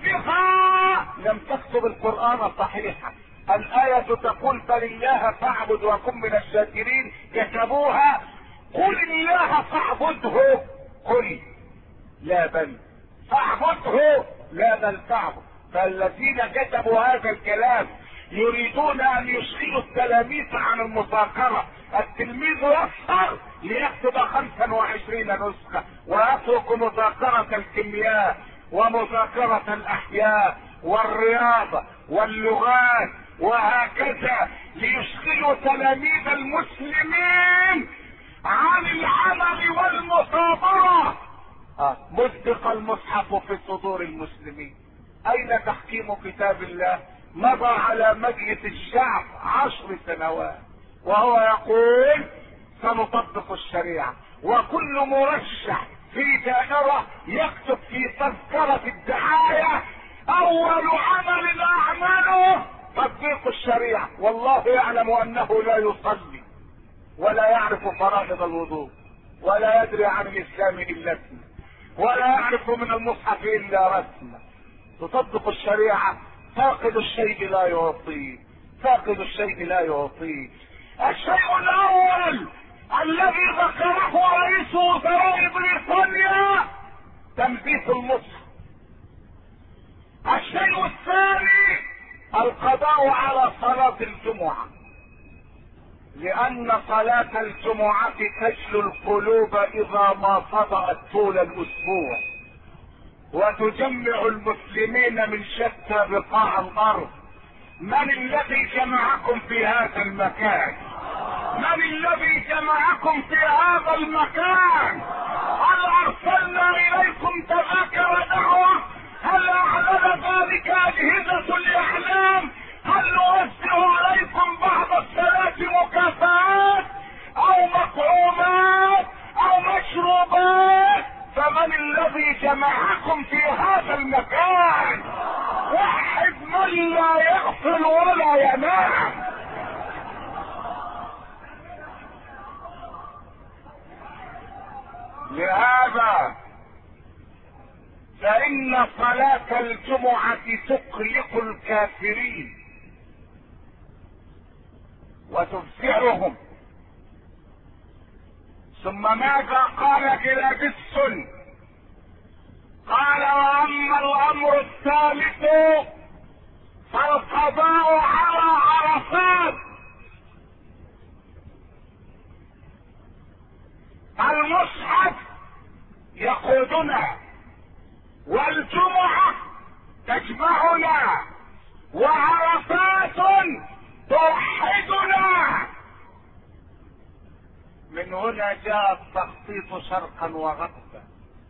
قلبها لم تكتب القرآن صحيحا. الآية تقول فلله فاعبد وكن من الشاكرين، كتبوها قل الله فاعبده، قل لا بل فاعبده لا بل فاعبد. فالذين كتبوا هذا الكلام يريدون ان يشغلوا التلاميذ عن المذاكرة. التلميذ يسهر ليكتب 25 نسخة ويترك مذاكرة الكيمياء ومذاكرة الاحياء والرياضة واللغات وهكذا، ليشغلوا تلاميذ المسلمين عن العمل والمثابرة. مصدق المصحف في صدور المسلمين. اين تحكيم كتاب الله؟ مضى على مجلس الشعب 10 سنوات وهو يقول سنطبق الشريعة، وكل مرشح في دائرة يكتب في تذكرة الدعاية اول عمل اعمله تطبيق الشريعة، والله يعلم انه لا يصلي ولا يعرف فرائض الوضوء ولا يدري عن الاسلام الا اسمه ولا يعرف من المصحف الا رسمه. تطبق الشريعة، فاقد الشيء لا يعطيه، فاقد الشيء لا يعطيه. الشيء الاول الذي ذكره رئيس وزراء بريطانيا تنظيف المصحف. الشيء الثاني القضاء على صلاة الجمعة، لان صلاة الجمعة تجلو القلوب اذا ما صدأت طول الاسبوع، وتجمع المسلمين من شتى بقاع الارض. من الذي جمعكم في هذا المكان؟ من الذي جمعكم في هذا المكان؟ هل ارسلنا اليكم تذاكر دعوة؟ هل اعلن ذلك اجهزة الاعلام؟ هل نوزع عليكم بعض الصلاة مكافآت او مطعومات او مشروبات؟ فمن الذي جمعكم في هذا المكان؟ واحد من لا يغفل ولا ينام. لهذا فإن صلاة الجمعة تقلق الكافرين وتفزعهم. ثم ماذا قال جلادس؟ قال واما الامر الثالث فالقضاء على عرفات. المصحف يقودنا والجمعة تجمعنا وعرفات توحدنا. من هنا جاء التخطيط شرقا وغربا.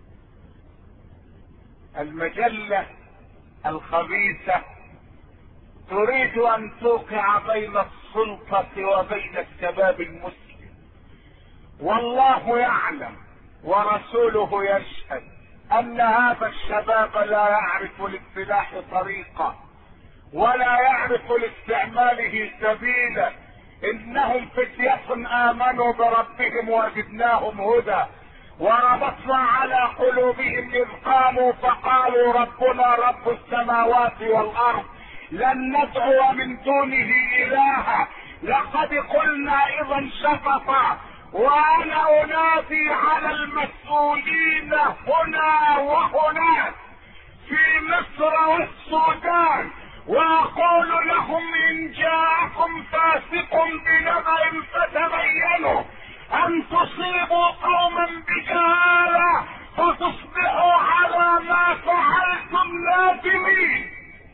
المجلة الخبيثة تريد ان توقع بين السلطة وبين الشباب المسلم، والله يعلم ورسوله يشهد ان هذا الشباب لا يعرف للسلاح طريقة ولا يعرف لاستعماله سبيلا. انهم فتية امنوا بربهم وزدناهم هدى، وربطنا على قلوبهم اذ قاموا فقالوا ربنا رب السماوات والارض لن ندعو من دونه الها لقد قلنا اذا شططا. وانا انادي على المسؤولين هنا وهناك في مصر والسودان واقول لهم ان جاءكم فاسق بنبأ فتبينوا ان تصيبوا قوما بجهالة فتصبحوا على ما فعلتم نادمين.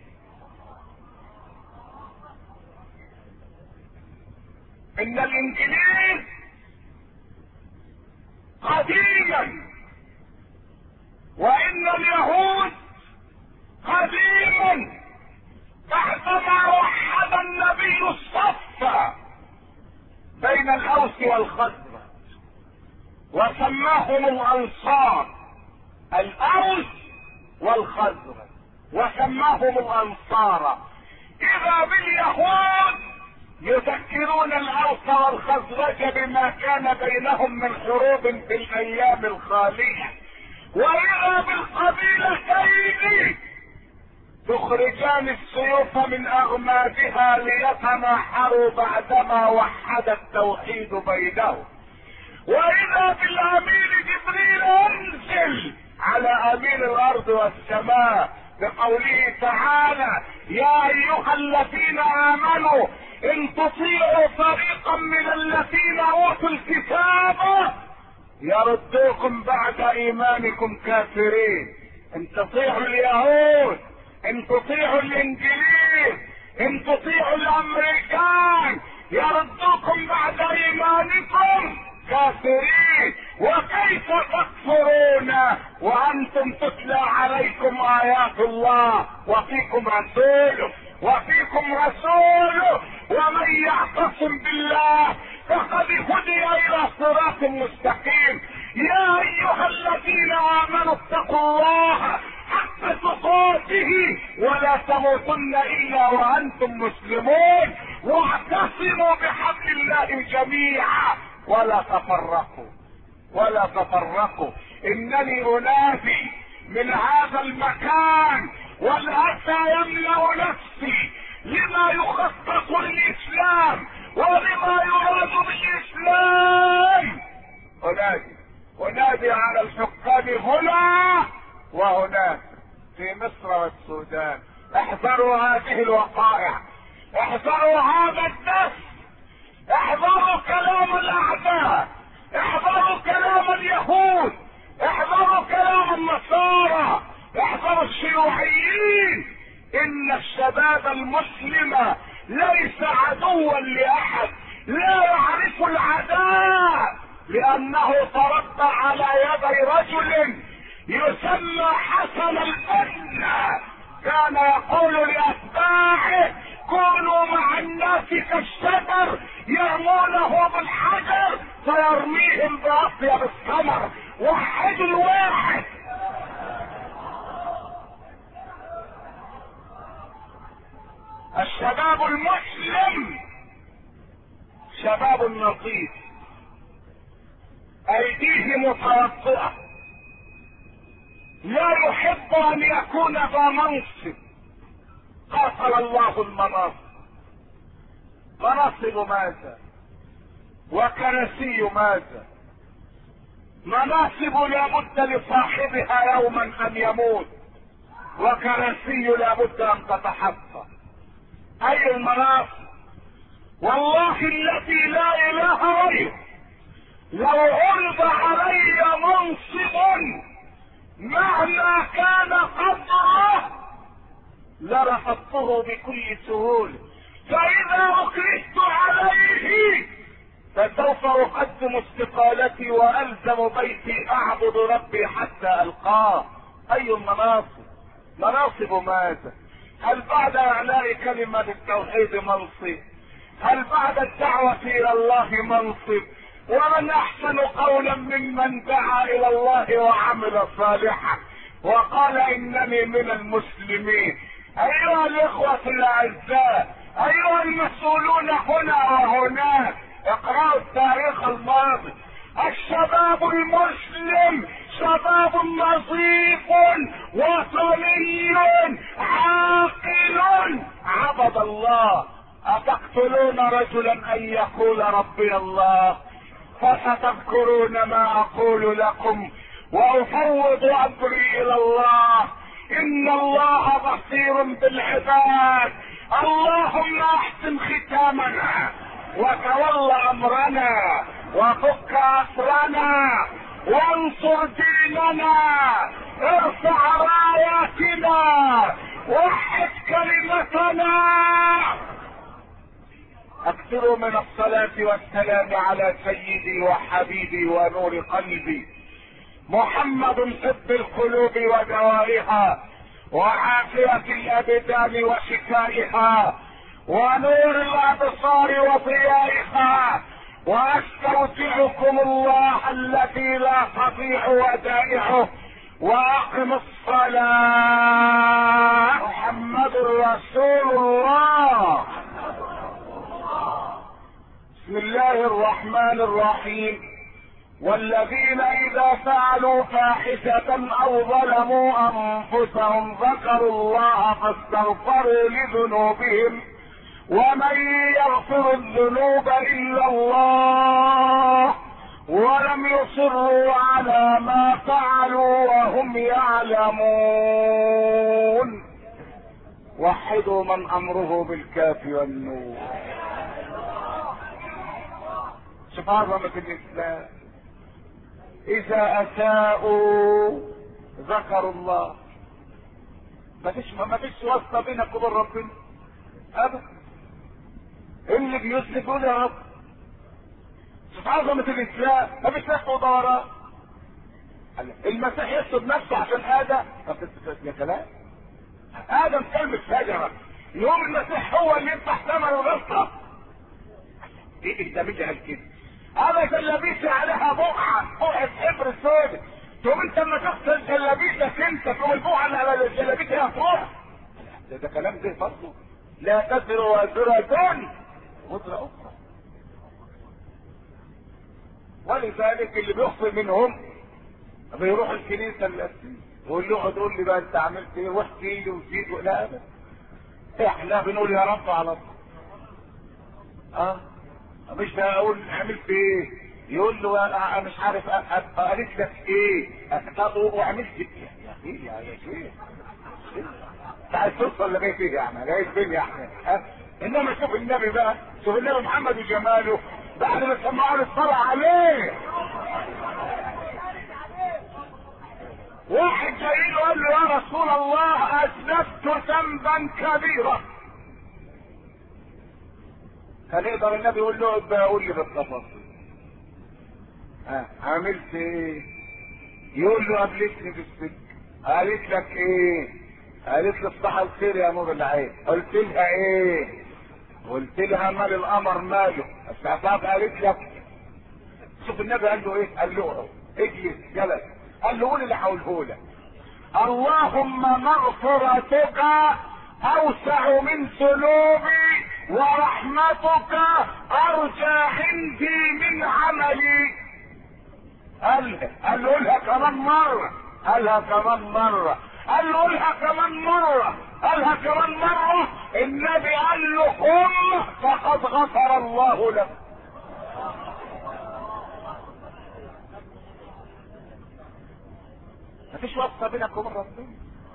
ان الانجليز قديما وان اليهود قديما بعدما وحد النبي الصف بين الاوس والخزرج وسماهم الانصار، الاوس والخزرج وسماهم الانصار. اذا باليهود يذكرون الاوس والخزرج بما كان بينهم من حروب في الايام الخالية، واذا بالقبيلتين تخرجان السيوف من اغمادها ليتناحروا بعدما وحد التوحيد بينهم. واذا بالامين جبريل انزل على امين الارض والسماء بقوله تعالى يا ايها الذين امنوا ان تطيعوا فريقا من الذين اوتوا الكتاب يردوكم بعد ايمانكم كافرين. ان تطيعوا اليهود، ان تطيعوا الانجليز، ان تطيعوا الامريكان يردوكم بعد ايمانكم كافرين. وكيف تكفرون وانتم تتلى عليكم ايات الله وفيكم رسوله ومن يعتصم بالله فقد هدي الى صراط مستقيم. يا ايها الذين امنوا اتقوا الله حق تقاته ولا تموتن الا وانتم مسلمون واعتصموا بحبل الله جميعا ولا تفرقوا. انني انادي من هذا المكان والاسى يملأ نفسي لما يخطط الاسلام ولما يراد بالاسلام. انادي على الحكام هنا وهناك في مصر والسودان، احذروا هذه الوقائع، احذروا هذا الدس، احذروا كلام الاعداء، احذروا كلام اليهود، احذروا كلام النصارى، احذروا الشيوعيين. ان الشباب المسلم ليس عدوا لاحد، لا يعرف العداء لانه تربى على يدي رجل يسمى حسن البنا كان يقول لاتباعه كونوا مع الناس كالشجر يرمونه بالحجر فيرميهم باطيب الثمر. وحد الواحد. الشباب المسلم شباب نظيف ايديه متوطئة، لا يحب ان يكون ذا منصب. قاتل الله المناصب. مناصب ماذا؟ وكرسي ماذا؟ مناصب لابد لصاحبها يوما ان يموت، وكرسي لابد ان تتحقق. اي المناصب؟ والله الذي لا اله غيره لو عرض علي منصب مهما كان قدره لرفضته بكل سهولة، فاذا اكرهت عليه فسوف اقدم استقالتي والزم بيتي اعبد ربي حتى القاه. اي المناصب؟ مناصب ماذا؟ هل بعد اعلاء كلمة التوحيد منصب؟ هل بعد الدعوة الى الله منصب؟ ومن احسن قولا ممن دعا الى الله وعمل صالحا وقال انني من المسلمين. ايها الاخوة الاعزاء، ايها المسؤولون هنا وهناك، اقرأوا التاريخ الماضي. الشباب المسلم شباب نظيف وطني عاقل عبد الله. أتقتلون رجلا أن يقول ربي الله؟ فستذكرون ما أقول لكم وأفوض أمري إلى الله، إن الله بصير بالعباد. اللهم أحسن ختامنا وتول أمرنا وفك أسرنا وانصر ديننا، ارفع راياتنا، وحد كلمتنا. اكثروا من الصلاة والسلام على سيدي وحبيبي ونور قلبي محمد، طب القلوب ودوائها وعافية الابدان وشفائها ونور الابصار وضيائها. واستودعكم الله الذي لا تضيع ودائعه، واقم الصلاة. محمد رسول الله. بسم الله الرحمن الرحيم. والذين اذا فعلوا فاحشة او ظلموا انفسهم ذكروا الله فاستغفروا لذنوبهم ومن يغفر الذنوب الا الله ولم يصروا على ما فعلوا وهم يعلمون. وحدوا من امره بالكاف والنور. شوف عظمة الاسلام. اذا اساءوا ذكروا الله. ما فيش واسطة بينك وبين ربنا ابدا. اللي بيسلك يقول يا رب. شوف عظمة الاسلام. ما فيش لف ودوران. المسيح يسلب نفسه عشان ادم. يا كلام ادم كلمة شجرة، يوم المسيح هو اللي يفتح ثمن الغلطة. ايه ده بيجي كده؟ هذا جلابيتي عليها بقعة حبر سود، تقوم انت لما تغسل جلابيتك انت تقوم البقعة اللي على الجلابيتي هتروح. ده كلام ده برضه. لا تزر وازرة وزر اخرى. ولذلك اللي بيخطئ منهم بيروح الكنيسة القسيس يقول له اقعد قول لي بقى انت عملت ايه واحكي لي وزيد. لا ابدا، احنا بنقول يا رب على طول. مش هقول عملت ايه، يقول له انا مش عارف قالت لك ايه وعملت ايه. يا اخي يا شيخ انت عايز توصل لغايه ايه يعني؟ لغايه فين يعني؟ انما شوف النبي بقى، شوف النبي محمد وجماله بعد ما سمعوا الصلاه عليه. واحد جاي له قال له يا رسول الله اذنبت ذنبا كبيرا. كان يقدر النبي يقول له ابقى قول لي بالتفاصيل. عملت ايه؟ يقول له قابلتني في السجن. قالت لك ايه؟ قالت لي صباح الخير يا نور العين. قلت لها ايه؟ قلت لها مال القمر ماله. الشعباب قالت لك. شوف النبي قال له ايه؟ قال له اجلس جلس. قال له قول اللي هقوله لك. اللهم مغفرتك اوسع من ذنوبي ورحمتك ارجى عندي من عملي. قال له قولها كمان مرة. قالها كمان مرة. قال له قولها كمان مرة. قالها كمان مرة. النبي قال له قم فقد غفر الله لك. مفيش واسطة بينك وبين ربنا.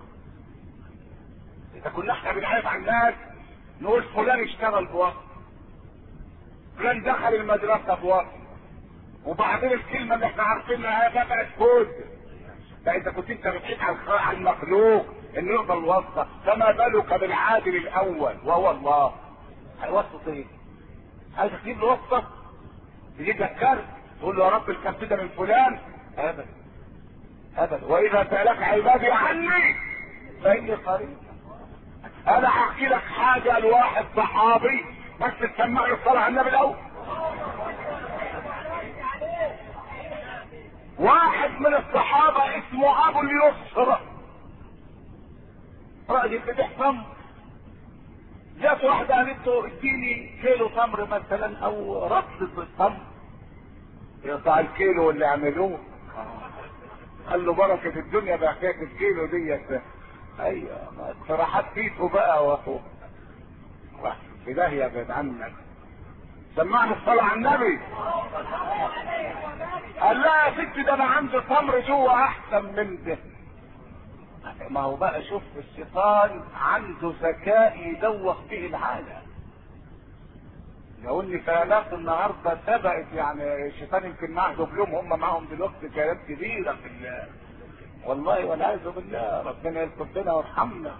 اذا كنا احنا بنعرف عن الناس نقول فلان اشتغل بواسطة، فلان دخل المدرسة بواسطة، وبعدين الكلمة اللي احنا عارفينها بقت كود. فاذا كنت انت بتحيط على المخلوق انه يقبل واسطة، فما بالك بالعادل الاول وهو الله. واسطة ايه؟ عايز تجيب له واسطة؟ تجيب لك كارت تقول له يا رب الكارت ده من فلان؟ ابدا ابدا. واذا سألك عبادي عني فاني قريب. انا هحكي لك حاجة لواحد صحابي بس تسمع له الصلاة على النبي الاول. واحد من الصحابة اسمه ابو اليسر. راجل بيبيع تمر، جات واحده قالت له اديني كيلو تمر مثلا او رطل التمر، يقطع الكيلو اللي عملوه. قال له بركه الدنيا بحكايه الكيلو ديت. ايوه اقتراحات فيكوا بقى واخوه في داهيه بعد عنك. سمعني الصلاه على النبي. قال لها يا ستي ده انا عندي تمر جوه احسن من ده. ما هو بقى شوف الشيطان عنده ذكاء يدوخ به العالم. لو ان كيانات النهارده سبقت، يعني الشيطان يمكن معه دبلوم، هم معهم دلوقتي كيانات كبيره في الله والله والعياذ بالله. ربنا يسترنا ويرحمنا.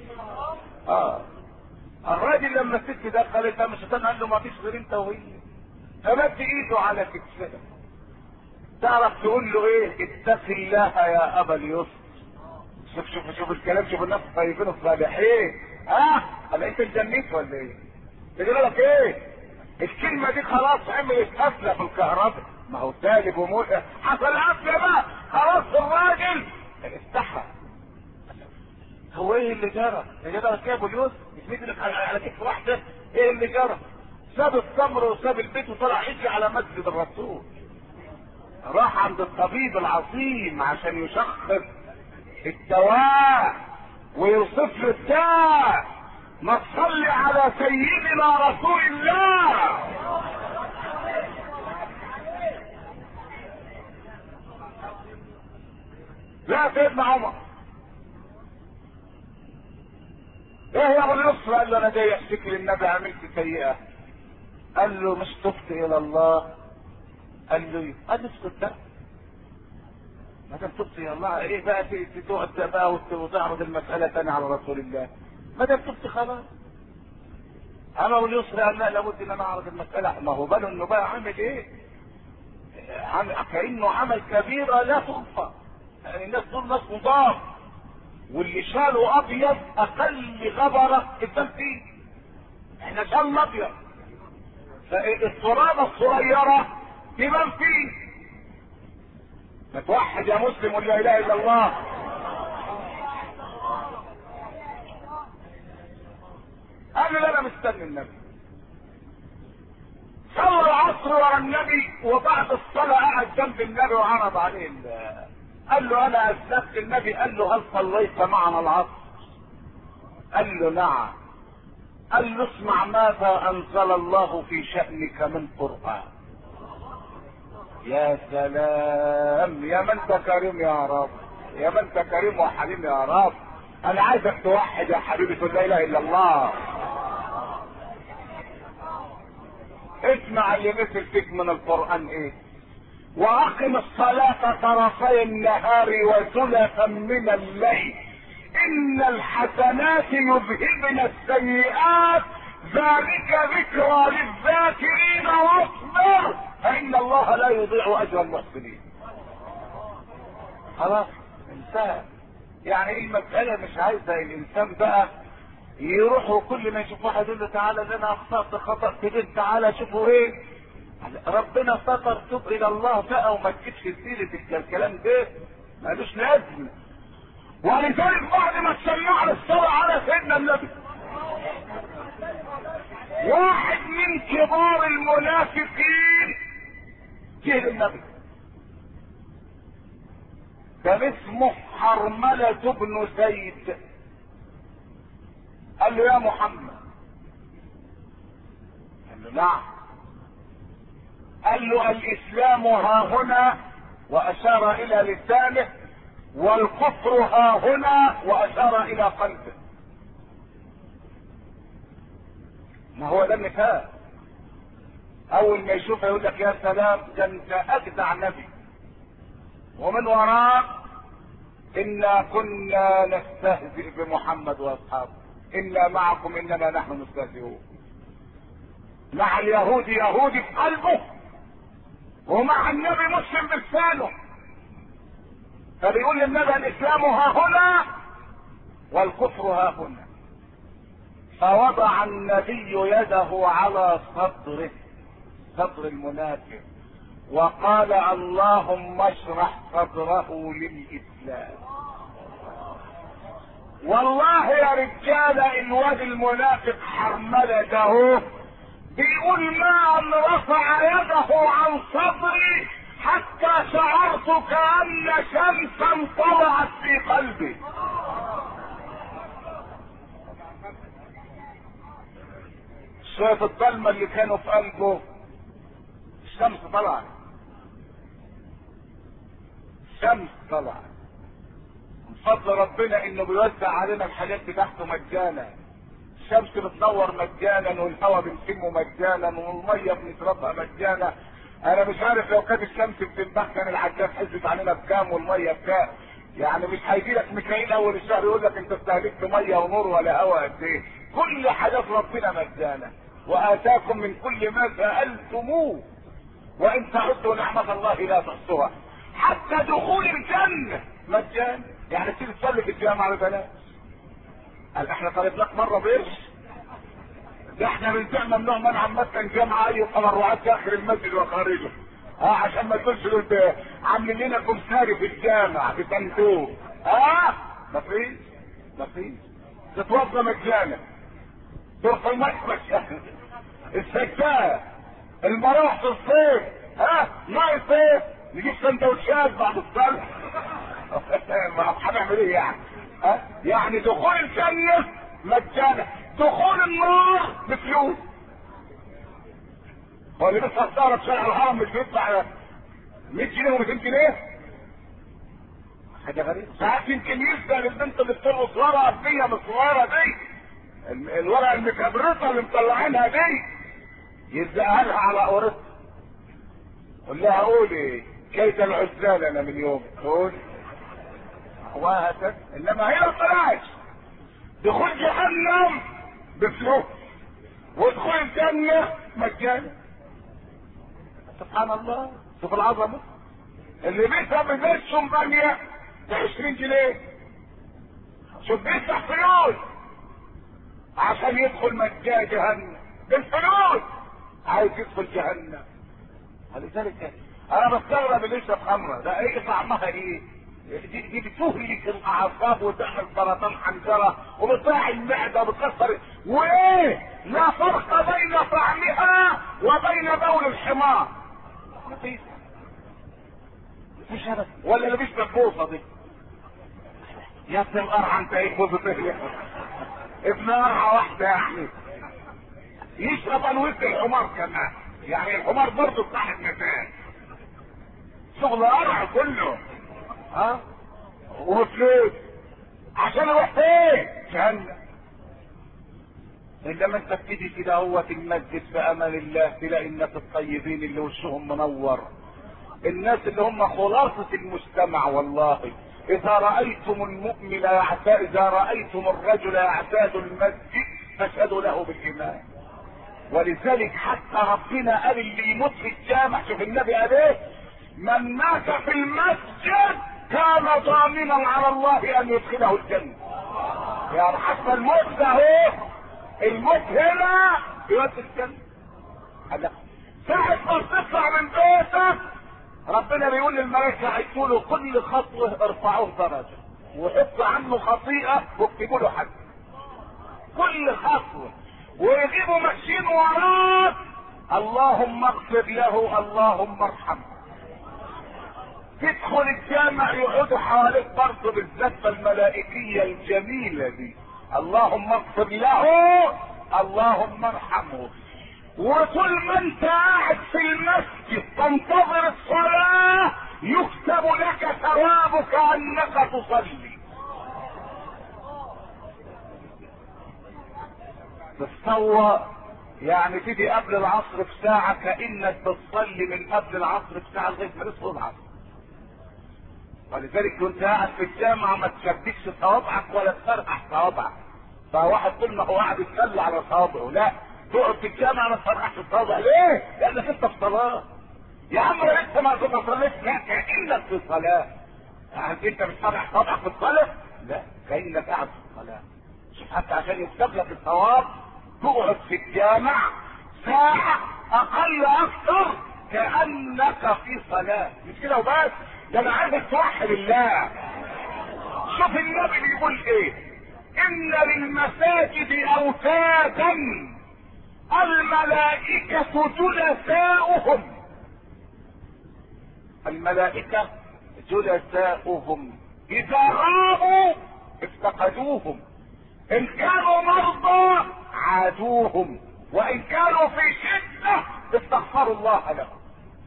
الراجل لما الست دخلت لما الشيطان قال له ما فيش غير انت وهي، فمد ايده على كتفها. تعرف تقول له ايه؟ اتق الله يا ابا اليسر. شوف الكلام، شوف الناس الطيبين الصالحين. قال انت اتجنيت ولا ايه؟ تقول لك ايه؟ الكلمه دي خلاص عملت قفله في الكهرباء. ما هو سالب وموقع، حصل قفله بقى خلاص. الراجل استحى. هو ايه اللي جرى؟ اللي جرى يا ابو اليوسف يسند لك على كتف واحده. ايه اللي جرى؟ ساب التمر وساب البيت وطلع يجري على مسجد الرسول. راح عند الطبيب العظيم عشان يشخص الدواء ويوصف له الداء. ما تصلي على سيدنا رسول الله. لا سيدنا عمر ايه يا ابو اليسر؟ قال له انا جاي اشتكي للنبي عملت سيئه. قال له مش تبت الى الله؟ قال له قال له اسكت بقى، ما دام تبت الى الله ايه بقى تقعد بقى وتعرض المساله تاني على رسول الله؟ ما دام تبت خلاص. انا ابو اليسر قال لا، لابد ان انا اعرض المساله. ما هو باله انه بقى عامل ايه؟ كانه عمل كبيره لا تغفر. يعني الناس دول ناس مضاف، واللي شاله ابيض اقل غبره قدام فيه. احنا شالنا ابيض، فالترابه الصغيره تبان فيه. متوحد يا مسلم ولا اله الا الله. قال له انا مستني النبي. صلى العصر ورا النبي، وبعد الصلاه قعد جنب النبي وعرض عليه قال له انا اسلمت النبي. قال له هل صليت معنا العصر؟ قال له نعم. قال له اسمع ماذا انزل الله في شأنك من قرآن. يا سلام، يا من انت كريم يا رب، يا من انت كريم وحليم يا رب. انا عايزك توحد يا حبيبي تقول لا اله الا الله. اسمع اللي مثل فيك من القرآن ايه. واقم الصلاة طرفي النهار وزلفا من الليل ان الحسنات يذهبن السيئات ذلك ذكرى للذاكرين واصبر فان الله لا يضيع اجر المحسنين. خلاص انتهى. يعني ايه المسألة؟ مش عايزة الانسان بقى يروح وكل ما يشوف واحد يقول له تعالى ده انا اخطأت خطأ كبير، تعالى شوفوا ايه ربنا ستر، توب الى الله بقى وما تجيبش سيرة الكلام ده مالوش لازمه. ولذلك بعد ما تسمعنا الصلاة على سيدنا النبي، واحد من كبار المنافقين جه للنبي، كان اسمه حرملة بن زيد. قال له يا محمد. قال له نعم. قال له الاسلام ها هنا، واشار الى لسانه، والكفر ها هنا، واشار الى قلبه. ما هو ده النفاق. اول ما يشوفه يقول لك يا سلام ده انت اجدع نبي، ومن وراء انا كنا نستهزئ بمحمد واصحابه، انا معكم انما نحن مستهزئون. مع اليهود يهودي في قلبه، ومع النبي مسلم بلسانه. فبيقول للنبي الاسلام ها هنا والكفر ها هنا. فوضع النبي يده على صدره، صدر المنافق، وقال اللهم اشرح صدره للاسلام. والله يا رجاله الواد المنافق حرمله ده هو بيقول ما ان رفع يده عن صدري حتى شعرت كأن شمسا طلعت في قلبي. شايف الضلمة اللي كانوا في قلبه؟ الشمس طلعت، الشمس طلعت من فضل ربنا انه بيوزع علينا الحاجات بتاعته مجانا. الشمس بتنور مجانا، والهواء بنشمه مجانا، والميه بنشربها مجانا. انا مش عارف لو كانت الشمس بتنبح كان العجاب حسبت علينا بكام والميه بكام. يعني مش هيجي لك ميكائيل اول الشهر يقول لك انت استهلكت ميه ونور ولا هواء قد ايه. كل حاجات ربنا مجانا، واتاكم من كل ما سالتموه وان تعدوا نعمه الله لا تحصوها. حتى دخول الجنه مجانا، يعني تيجي تصلي في الجامعه ببلاش. قال احنا طلبناك مره بقرش؟ ده احنا بنزعنا ممنوع منع مسكن جامعه اي تبرعات داخل المسجد وخارجه. عشان ما تقولش عاملين لنا كمساري في الجامع بصندوق. مفيش تتوضى مجانا، ترفع المكبس السجاده، المراوح في الصيف، ماء الصيف، نجيب سندوتشات بعد الصلاه. هنعمل ايه يعني؟ يعني دخول الجنه مجانا، دخول النار بفلوس. هو اللي بيدفع السهره في شارع الهرم مش بيدفع 100 جنيه و200 جنيه؟ حاجه غريبه. ساعات يمكن يسال البنت اللي بترقص ورقه قبليه من الصغيره دي، الورقه المكبرطه اللي مطلعينها دي، يلزقها لها على قورتها. قول لها قولي كيد العزال انا من يوم، قول وهكذا. انما هي ما طلعتش. دخول جهنم بفلوس ودخول الجنه مجانا. سبحان الله، شوف العظمه. اللي بيدفع ببيت شمبانيا ب 20 جنيه، شوف بيدفع فلوس عشان يدخل مجانا جهنم بالفلوس، عايز يدخل جهنم. ولذلك انا بستغرب اللي يشرب خمره ده، ايه طعمها ايه؟ دي بتهلك الاعصاب وتعمل سرطان حنجره وبتضيع المعده وبتكسر، وايه؟ لا فرق بين طعمها وبين بول الحمار. مفيش ابدا. ولا اللي بيشرب بوصه دي، يا ابن القرعه انت ايه بوصه ايه؟ ابن قرعه واحده يعني. يشرب انوث الحمار كمان، يعني الحمار برضه صاحب مزاج. شغل قرع كله. وفلوس عشان يروح فين؟ جهنم. انما انت بتيجي كده هو في المسجد في امان الله تلاقي الناس الطيبين اللي وشهم منور، الناس اللي هم خلاصة المجتمع. والله اذا رأيتم المؤمن اذا رأيتم الرجل يعتاد المسجد فاشهدوا له بالايمان. ولذلك حتى ربنا قال اللي يموت في الجامع، شوف النبي قال ايه؟ من مات في المسجد كان ضامنا على الله ان يدخله الجنه. يعني حتى الموت ده اهو، الموت هنا يودي الجنه. ساعة ما تطلع من بيتك ربنا بيقول للملائكه هيقولوا كل خطوه ارفعوه درجه وحطوا عنه خطيئه واكتبوا له حد. كل خطوه ويجيبوا ماشيين وراك، اللهم اغفر له، اللهم ارحمه. تدخل الجامع يقعدوا حواليك برضه بالزفه الملائكيه الجميله دي، اللهم اغفر له، اللهم ارحمه. وطول ما انت قاعد في المسجد تنتظر الصلاه يكتب لك ثوابك انك تصلي. تتصور يعني تيجي قبل العصر بساعه كانك بتصلي من قبل العصر بساعه لغايه ما يصل العصر. ولذلك وانت قاعد في الجامعه ما تشبكش صوابعك ولا تفرقع صوابعك. فواحد طول ما هو قاعد يتسلى على صوابعه، لا تقعد في الجامعه ما تفرقعش الصوابع. ليه؟ لانك انت في صلاه. يا عم لسه ما كنت صليت، لا كانك في صلاه. يعني انت بتفرقع صوابعك في الصلاه؟ لا كانك قاعد في الصلاه. حتى عشان يكتب لك الثواب تقعد في الجامع ساعه اقل اكثر كانك في صلاه. مش كده وبس، ده انا عايزك توحد الله. شوف النبي بيقول ايه؟ ان للمساجد اوتادا الملائكة جلساؤهم. الملائكة جلساؤهم اذا غابوا افتقدوهم، ان كانوا مرضى عادوهم، وان كانوا في شدة استغفروا الله لهم.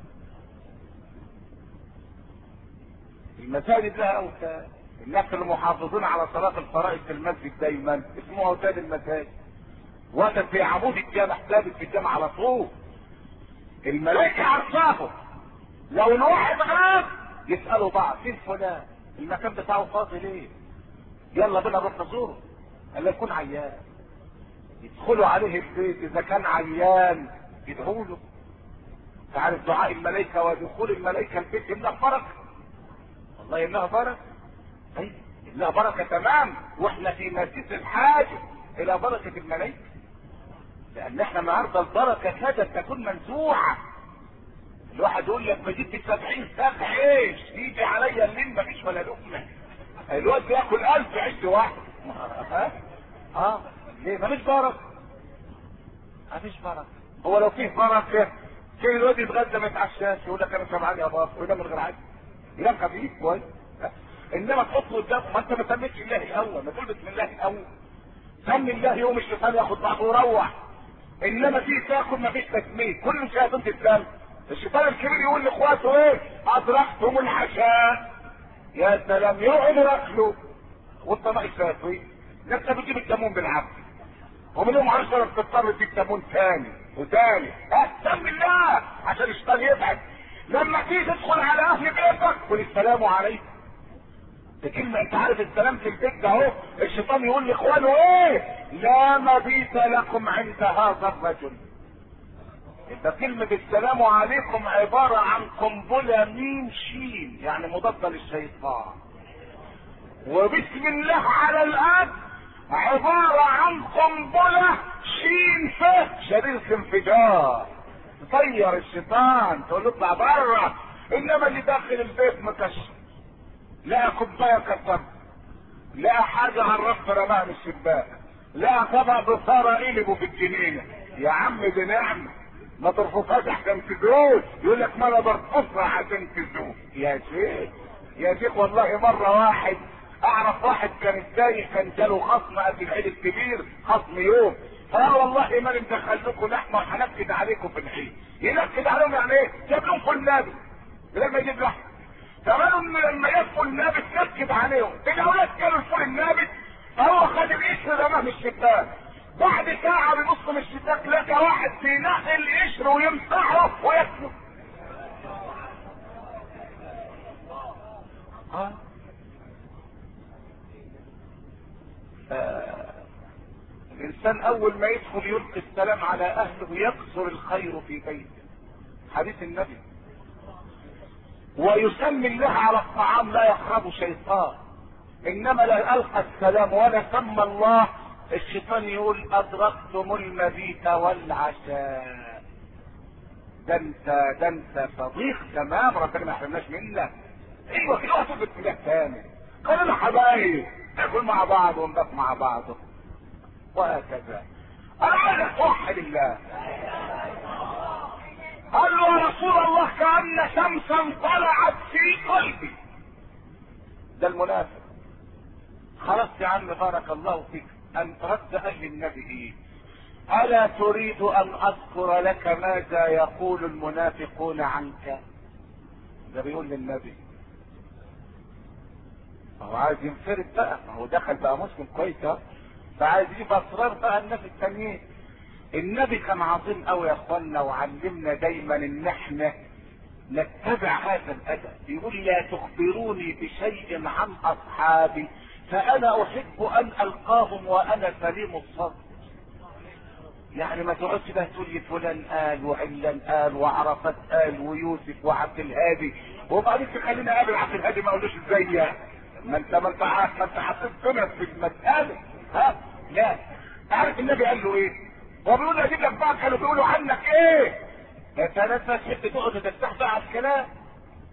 المساجد لها اوتاد، الناس المحافظين على صلاة الفرائض في المسجد دايما اسمه اوتاد المساجد. وقت في عمود الجامع ثابت في الجامع على طول، الملائكة عرفاهم. لو الواحد غاب يسألوا بعض فين فلان، المكان بتاعه فاضي ليه، يلا بينا نروح نزوره. قال يكون عيان يدخلوا عليه البيت، اذا كان عيان يدعوا له. تعرف دعاء الملائكة ودخول الملائكة البيت يملأ بركة، والله يملأ بركة. ايوه يملأ بركة تمام، واحنا في مسجد الحاجة الى بركة الملائكة، لان احنا النهارده البركة كادت تكون منزوعة. الواحد يقول لك ما جبت 70 ساق عيش يجي عليا الليل مفيش ولا لقمة، الواد بياكل 1000 عيش واحد. ليه مفيش بركة؟ مفيش بركة. هو لو فيه بركة كان الواد يتغدى ما يتعشاش، يقول لك انا شبعان يا بابا، وينام من غير عادي، ينام خفيف كويس. انما تحط قدامه، ما انت ما سميتش الله الاول، ما تقول بسم الله الاول، سمي الله يوم الشيطان ياخد بعضه ويروح. انما في تاكل ما فيش تسميه، كل شياطين تتسمى. الشيطان الكبير يقول لاخواته ايه؟ ادركتم العشاء. يا سلام، يقعدوا ياكلوا وانت ناقص تاكل، انت بتجيب التمون بالعافيه، ومن يوم 10 بتضطر تجيب تمون ثاني وثاني. سمي الله عشان الشيطان يبعد. لما تيجي تدخل على اهل بيتك قل السلام عليكم. دي كلمة، انت عارف السلام في البيت ده اهو، الشيطان يقول لاخوانه ايه؟ لا مبيت لكم عند هذا الرجل. يبقى كلمة السلام عليكم عبارة عن قنبلة ميم شين، يعني مضادة للشيطان. وبسم الله على الاب عبارة عن قنبلة شين ف شريط انفجار، تطير الشيطان تقول له اطلع بره. انما اللي داخل البيت مكشف، لقى كوبايه كسرت، لقى حاجه على الرف رماها من الشباك، لقى طبق بصاره قلبه في الجنينه، يا عم دي نعمه ما ترفضهاش عشان تزول. يقول لك ما انا برفضها عشان تزول. يا شيخ يا شيخ، والله مره واحد اعرف واحد كان ازاي، كان جاله خصم قبل العيد الكبير، خصم يوم، فقال والله ما ندخلكم لحمه وهنكد عليكم في العيد. ينكد عليهم يعني ايه؟ جاب لهم فول نابت لما يجيب لحمه. كمان لما يدخل النابت نكد عليهم، الاولاد كانوا الفول النابت، فهو خد القشر رماه من الشباك. بعد ساعه بيبص من الشباك لقى واحد بينقي القشر ويمسحه وياكله. الانسان اول ما يدخل يلقي السلام على اهله يكثر الخير في بيته، حديث النبي. ويسمي الله على الطعام لا يقرب شيطان، انما لا القى السلام ولا سمى الله الشيطان يقول ادركتم المبيت والعشاء. ده انت صديق تمام، ربنا ما يحرمناش منك. ايوه كده هتثبت في تاني، خلينا حبايب ناكل مع بعض ونبات مع بعض وهكذا. انا عايزك توحد الله. قال له يا رسول الله كأن شمسا طلعت في قلبي. ده المنافق. خلاص يا عم بارك الله فيك، ان رد اهل النبي الا تريد ان اذكر لك ماذا يقول المنافقون عنك؟ ده بيقول للنبي، هو عايز ينفرد بقى، ما هو دخل بقى مسلم كويس، فعايز يجيب اسرار بقى الناس التانيين. النبي كان عظيم قوي يا اخوانا، وعلمنا دايما ان احنا نتبع هذا الادب. يقول لا تخبروني بشيء عن اصحابي فانا احب ان القاهم وانا سليم الصدر. يعني ما تقعدش بقى تقول لي فلان قال وعلان قال وعرفات قال ويوسف وعبد الهادي، وبعدين تخليني اقابل عبد الهادي ما اقولوش ازاي. ما انت حطيت سنة في المسألة. لا، عارف النبي قال له ايه؟ وبيقول له اجيب لك بقى كانوا بيقولوا عنك ايه؟ يا ثلاثة شفت تقعد تستحضر على الكلام،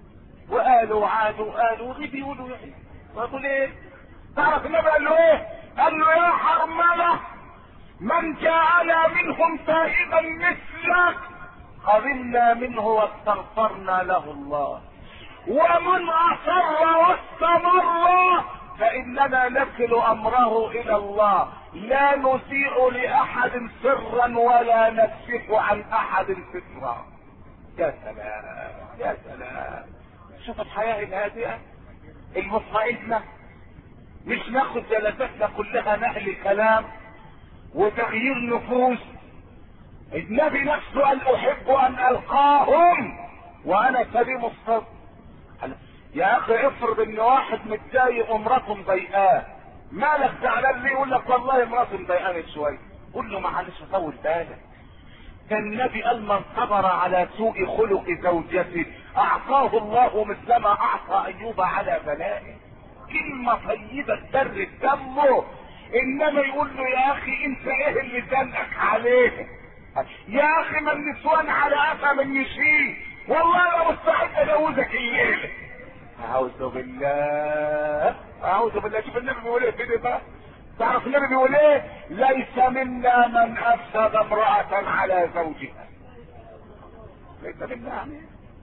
وقالوا وعادوا وقالوا ودي بيقولوا ايه؟ ويقول ايه؟ تعرف النبي قال له ايه؟ قال له يا حرملة من جاءنا منهم تائبا مثلك قبلنا منه واستغفرنا له الله، ومن اصر واستمر فاننا نكل امره الى الله، لا نسيء لاحد سرا ولا نكشف عن احد سترا. يا سلام يا سلام، شوف الحياة الهادئة المطمئنة، مش ناخد جلساتنا كلها نقل كلام وتغيير نفوس. النبي نفسه قال احب ان القاهم وانا سليم الصدر. يا اخي افرض ان واحد متضايق ومراته مضايقاه، مالك زعلان ليه؟ يقول لك والله مراتي مضايقاني شويه. قول له معلش طول بالك، ده النبي قال من صبر على سوء خلق زوجته اعطاه الله مثل ما اعطى ايوب على بلائه. كلمه طيبه تبرد دمه. انما يقول له يا اخي انت ايه اللي زنقك عليه؟ يا اخي ما النسوان على قفا من يشيل، والله انا مستعد اجوزك الليله. اعوذ بالله اعوذ بالله. شوف النبي بيقول ايه كده بقى؟ تعرف النبي بيقول ايه؟ ليس منا من افسد امرأة على زوجها. ليس منا يعني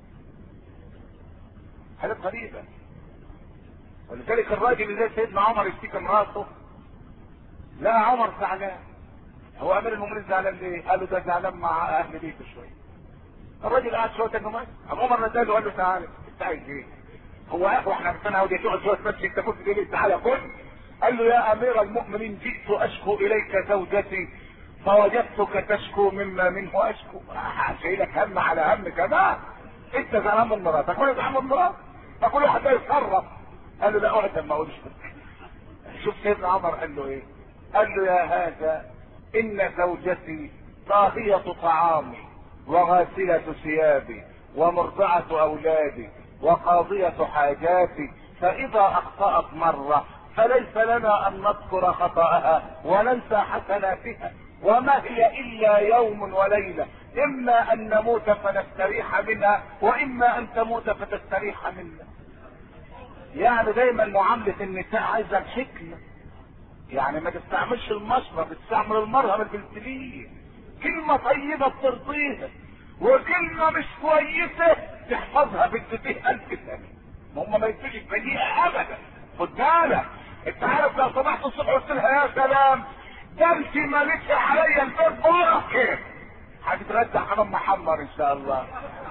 حاجات غريبة. ولذلك الراجل اللي زي سيدنا عمر يشتكي امراته، لا عمر زعلان. هو امير المؤمنين زعلان ليه؟ قال له ده زعلان مع اهل بيته شويه. الراجل قعد شويه انه ماشي، عمر نزل وقال له تعالى انت عايز ايه؟ هو اخو احنا بنستنى عاوز تقعد شويه بس انت كنت ليه؟ تعالى خد. قال له يا امير المؤمنين جئت اشكو اليك زوجتي فوجدتك تشكو مما منه اشكو. شايلك هم على هم كمان. انت زعلان من مراتك وانا زعلان من مراتك، فكل واحد يتصرف. قال له لا اقعد ما اقولش. شوف سيدنا عمر قال له ايه؟ قال له يا هذا ان زوجتي طاهية طعامي وغاسلة ثيابي ومرضعة اولادي وقاضية حاجاتي، فاذا اخطأت مرة فليس لنا ان نذكر خطأها وننسى حسناتها، وما هي الا يوم وليلة، اما ان نموت فنستريح منها واما ان تموت فتستريح منا. يعني دايما معاملة النساء عايزة الحكمة، يعني ما تستعملش المشرب، تستعمل المرهم البنسلين. كلمة طيبة بترضيها، وكلمة مش كويسة تحفظها بنتيه 1000 سنة. هم ما يدوش البديهة ابدا. خد بالك، انت عارف لو صبحت الصبح قلت لها يا سلام ده انت مالكش عليا البيت بركة، هتتغدى حمام محمر ان شاء الله.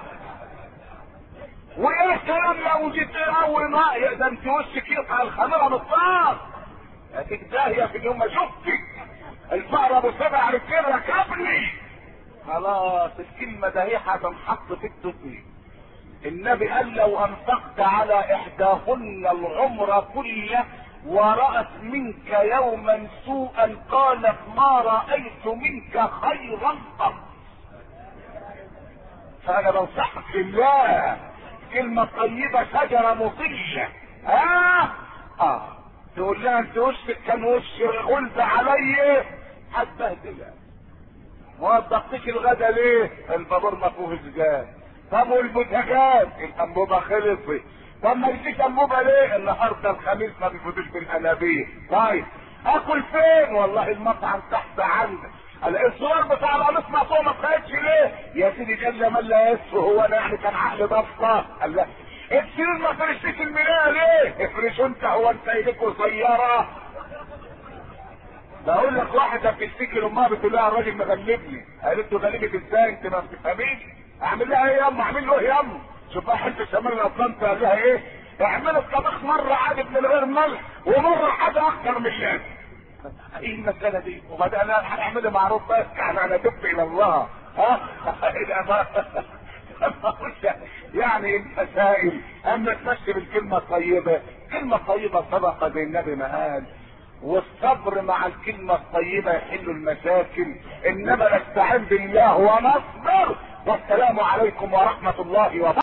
وايه كلام لو جيت اول ما ده انت وشك يقطع الخميره بالطاق، هتتداهيه في اليوم ما شفتك. الفقر ابو سبع رجال ركبني. خلاص الكلمه ده هي هتنحط في الدنيا. النبي قال لو انفقت على احداهن العمر كله ورأت منك يوما سوءا قالت ما رأيت منك خيرا قط. فانا بنصحك بالله، كلمة طيبة شجرة مطية. تقول لها انت وشك كان وش غلب علي هتبهدلها. ما وضحتش الغدا ليه؟ البابور ما فيهوش جاز. طب والبوتاجاز الانبوبة خلصت. طب ما يجيش انبوبة ليه؟ النهارده الخميس ما بيفوتوش بالانابيب. طيب اكل فين؟ والله المطعم تحت عندك. الصور بتاع القميص مقطوع ما اتخيلش ليه؟ يا سيدي جل من لا يسفه، هو انا يعني كان عقل ضفطه؟ قال لا السرير ما فرشتش الملايه ليه؟ افرش انت، هو انت ايديك قصيره؟ بقول لك واحده بتشتكي لامها بتقول لها الراجل مغلبني. قالت له غلبك ازاي؟ انت ما بتفهميش. اعمل لها ايه ياما؟ اعمل له ايه ياما؟ شوف بقى حته شمال الاطلنط قال لها ايه؟ اعمل الطبخ مره عادي من غير ملح ومره حاجه اكتر من اللازم. ايه المسألة دي؟ وبعدين انا هنعملها معروف بس انا تب الى الله. يعني المسائل اما تمشي بالكلمة الطيبة، كلمة طيبة صدقة زي النبي ما قال، والصبر مع الكلمة الطيبة يحل المشاكل. انما نستعين بالله ونصبر. والسلام عليكم ورحمة الله وبركاته.